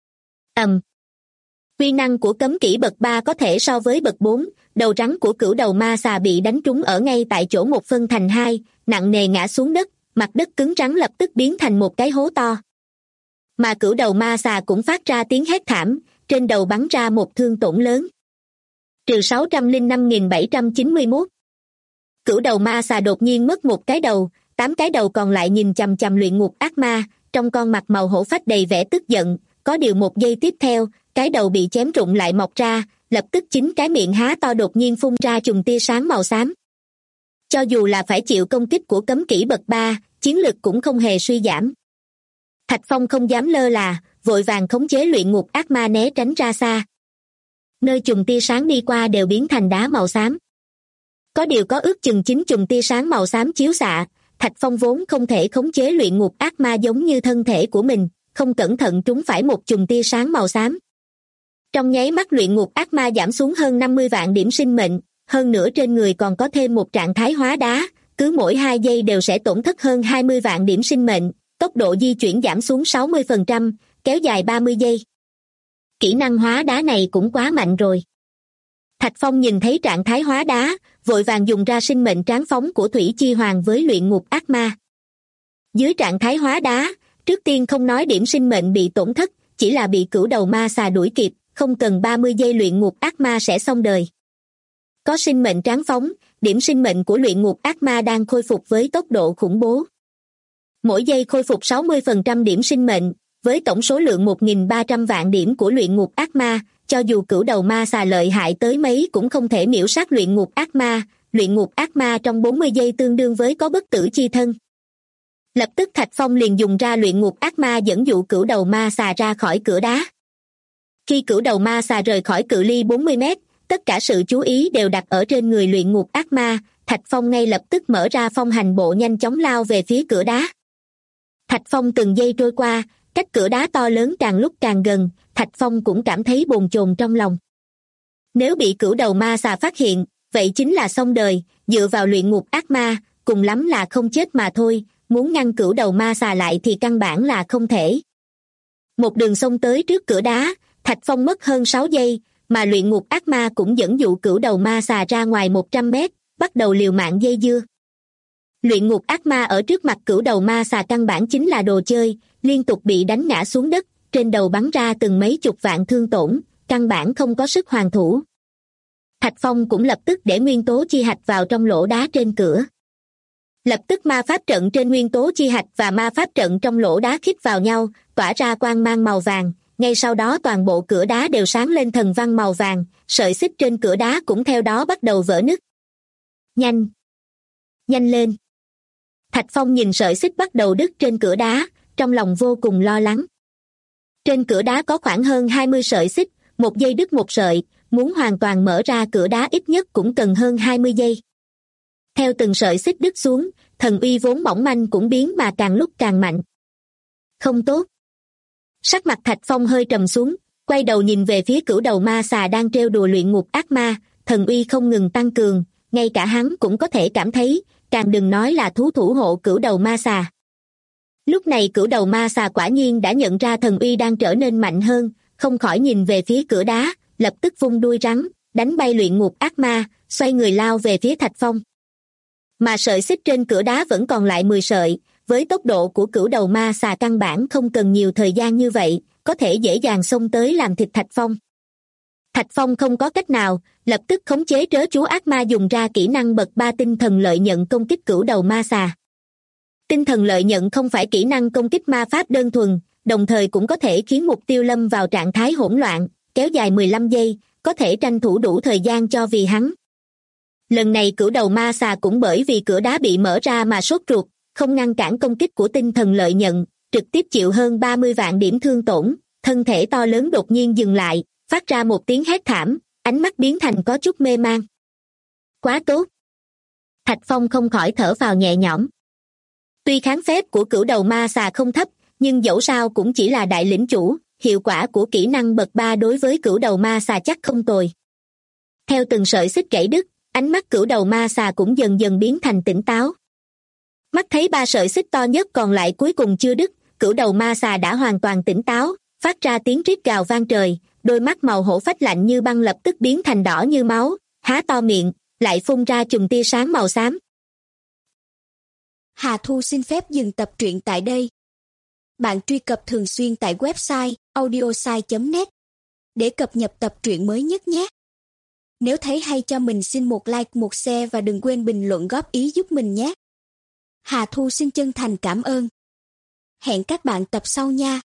B: Uy năng của cấm kỹ bậc 3 có thể so với bậc 4, đầu rắn của cửu đầu ma xà bị đánh trúng ở ngay tại chỗ một phân thành hai, nặng nề ngã xuống đất, mặt đất cứng rắn lập tức biến thành một cái hố to. Mà cửu đầu ma xà cũng phát ra tiếng hét thảm, trên đầu bắn ra một thương tổn lớn. Trừ 605.791. Cửu đầu ma xà đột nhiên mất một cái đầu, 8 cái đầu còn lại nhìn chằm chằm luyện ngục ác ma, trong con mặt màu hổ phách đầy vẻ tức giận, có điều một giây tiếp theo, cái đầu bị chém rụng lại mọc ra, lập tức chính cái miệng há to đột nhiên phun ra chùm tia sáng màu xám. Cho dù là phải chịu công kích của cấm kỹ bậc 3, chiến lực cũng không hề suy giảm. Thạch Phong không dám lơ là, vội vàng khống chế luyện ngục ác ma né tránh ra xa. Nơi chùm tia sáng đi qua đều biến thành đá màu xám. Có điều có ước chừng 9 chùm tia sáng màu xám chiếu xạ, Thạch Phong vốn không thể khống chế luyện ngục ác ma giống như thân thể của mình, không cẩn thận trúng phải một chùm tia sáng màu xám. Trong nháy mắt luyện ngục ác ma giảm xuống hơn 50 vạn điểm sinh mệnh, hơn nữa trên người còn có thêm một trạng thái hóa đá, cứ mỗi 2 giây đều sẽ tổn thất hơn 20 vạn điểm sinh mệnh, tốc độ di chuyển giảm xuống 60%, kéo dài 30 giây. kỹ năng hóa đá này cũng quá mạnh rồi. Thạch Phong nhìn thấy trạng thái hóa đá, vội vàng dùng ra sinh mệnh tráng phóng của Thủy Chi Hoàng với luyện ngục ác ma. Dưới trạng thái hóa đá, trước tiên không nói điểm sinh mệnh bị tổn thất, chỉ là bị cửu đầu ma xà đuổi kịp, không cần 30 giây luyện ngục ác ma sẽ xong đời. Có sinh mệnh tráng phóng, điểm sinh mệnh của luyện ngục ác ma đang khôi phục với tốc độ khủng bố. Mỗi giây khôi phục 60% điểm sinh mệnh, với tổng số lượng 1.300 vạn điểm của luyện ngục ác ma, cho dù cửu đầu ma xà lợi hại tới mấy cũng không thể miễu sát luyện ngục ác ma. Luyện ngục ác ma trong 40 giây tương đương với có bất tử chi thân. Lập tức Thạch Phong liền dùng ra luyện ngục ác ma dẫn dụ cửu đầu ma xà ra khỏi cửa đá. Khi cửu đầu ma xà rời khỏi cự ly 40 mét, tất cả sự chú ý đều đặt ở trên người luyện ngục ác ma. Thạch Phong ngay lập tức mở ra phong hành bộ nhanh chóng lao về phía cửa đá. Thạch Phong từng giây trôi qua, cách cửa đá to lớn càng lúc càng gần, Thạch Phong cũng cảm thấy bồn chồn trong lòng. Nếu bị cửu đầu ma xà phát hiện, vậy chính là xong đời, dựa vào luyện ngục ác ma, cùng lắm là không chết mà thôi, muốn ngăn cửu đầu ma xà lại thì căn bản là không thể. Một đường xông tới trước cửa đá, Thạch Phong mất hơn 6 giây, mà luyện ngục ác ma cũng dẫn dụ cửu đầu ma xà ra ngoài 100 mét, bắt đầu liều mạng dây dưa. Luyện ngục ác ma ở trước mặt cửu đầu ma xà căn bản chính là đồ chơi, liên tục bị đánh ngã xuống đất, trên đầu bắn ra từng mấy chục vạn thương tổn, căn bản không có sức hoàn thủ. Thạch Phong cũng lập tức để nguyên tố chi hạch vào trong lỗ đá trên cửa. Lập tức ma pháp trận trên nguyên tố chi hạch và ma pháp trận trong lỗ đá khít vào nhau, tỏa ra quang mang màu vàng, ngay sau đó toàn bộ cửa đá đều sáng lên thần văn màu vàng, sợi xích trên cửa đá cũng theo đó bắt đầu vỡ nứt. Nhanh! Nhanh lên! Thạch Phong nhìn sợi xích bắt đầu đứt trên cửa đá, trong lòng vô cùng lo lắng. Trên cửa đá có khoảng hơn 20 sợi xích, một giây đứt một sợi, muốn hoàn toàn mở ra cửa đá ít nhất cũng cần hơn 20 giây. Theo từng sợi xích đứt xuống, thần uy vốn mỏng manh cũng biến mà càng lúc càng mạnh. Không tốt. Sắc mặt Thạch Phong hơi trầm xuống, quay đầu nhìn về phía cửu đầu ma xà đang trêu đùa luyện ngục ác ma, thần uy không ngừng tăng cường, ngay cả hắn cũng có thể cảm thấy, càng đừng nói là thú thủ hộ cửu đầu ma xà. Lúc này cửu đầu ma xà quả nhiên đã nhận ra thần uy đang trở nên mạnh hơn, không khỏi nhìn về phía cửa đá, lập tức vung đuôi rắn, đánh bay luyện ngục ác ma, xoay người lao về phía Thạch Phong. Mà sợi xích trên cửa đá vẫn còn lại 10 sợi, với tốc độ của cửu đầu ma xà căn bản không cần nhiều thời gian như vậy, có thể dễ dàng xông tới làm thịt Thạch Phong. Thạch Phong không có cách nào, lập tức khống chế trớ chú ác ma dùng ra kỹ năng bậc 3 tinh thần lợi nhận công kích cửu đầu ma xà. Tinh thần lợi nhận không phải kỹ năng công kích ma pháp đơn thuần, đồng thời cũng có thể khiến mục tiêu lâm vào trạng thái hỗn loạn, kéo dài 15 giây, có thể tranh thủ đủ thời gian cho vì hắn. Lần này cửu đầu ma xà cũng bởi vì cửa đá bị mở ra mà sốt ruột, không ngăn cản công kích của tinh thần lợi nhận, trực tiếp chịu hơn 30 vạn điểm thương tổn, thân thể to lớn đột nhiên dừng lại, phát ra một tiếng hét thảm, ánh mắt biến thành có chút mê man. Quá tốt! Thạch Phong không khỏi thở phào nhẹ nhõm. Tuy kháng phép của cửu đầu ma xà không thấp, nhưng dẫu sao cũng chỉ là đại lĩnh chủ, hiệu quả của kỹ năng bậc 3 đối với cửu đầu ma xà chắc không tồi. Theo từng sợi xích gãy đứt, ánh mắt cửu đầu ma xà cũng dần dần biến thành tỉnh táo. Mắt thấy 3 sợi xích to nhất còn lại cuối cùng chưa đứt, cửu đầu ma xà đã hoàn toàn tỉnh táo, phát ra tiếng rít gào vang trời, đôi mắt màu hổ phách lạnh như băng lập tức biến thành đỏ như máu, há to miệng, lại phun ra chùm tia sáng màu xám.
C: Hà Thu xin phép dừng tập truyện tại đây. Bạn truy cập thường xuyên tại website audiosai.net để cập nhật tập truyện mới nhất nhé. Nếu thấy hay cho mình xin một like, một share và đừng quên bình luận góp ý giúp mình nhé. Hà Thu xin chân thành cảm ơn. Hẹn các bạn tập sau nha.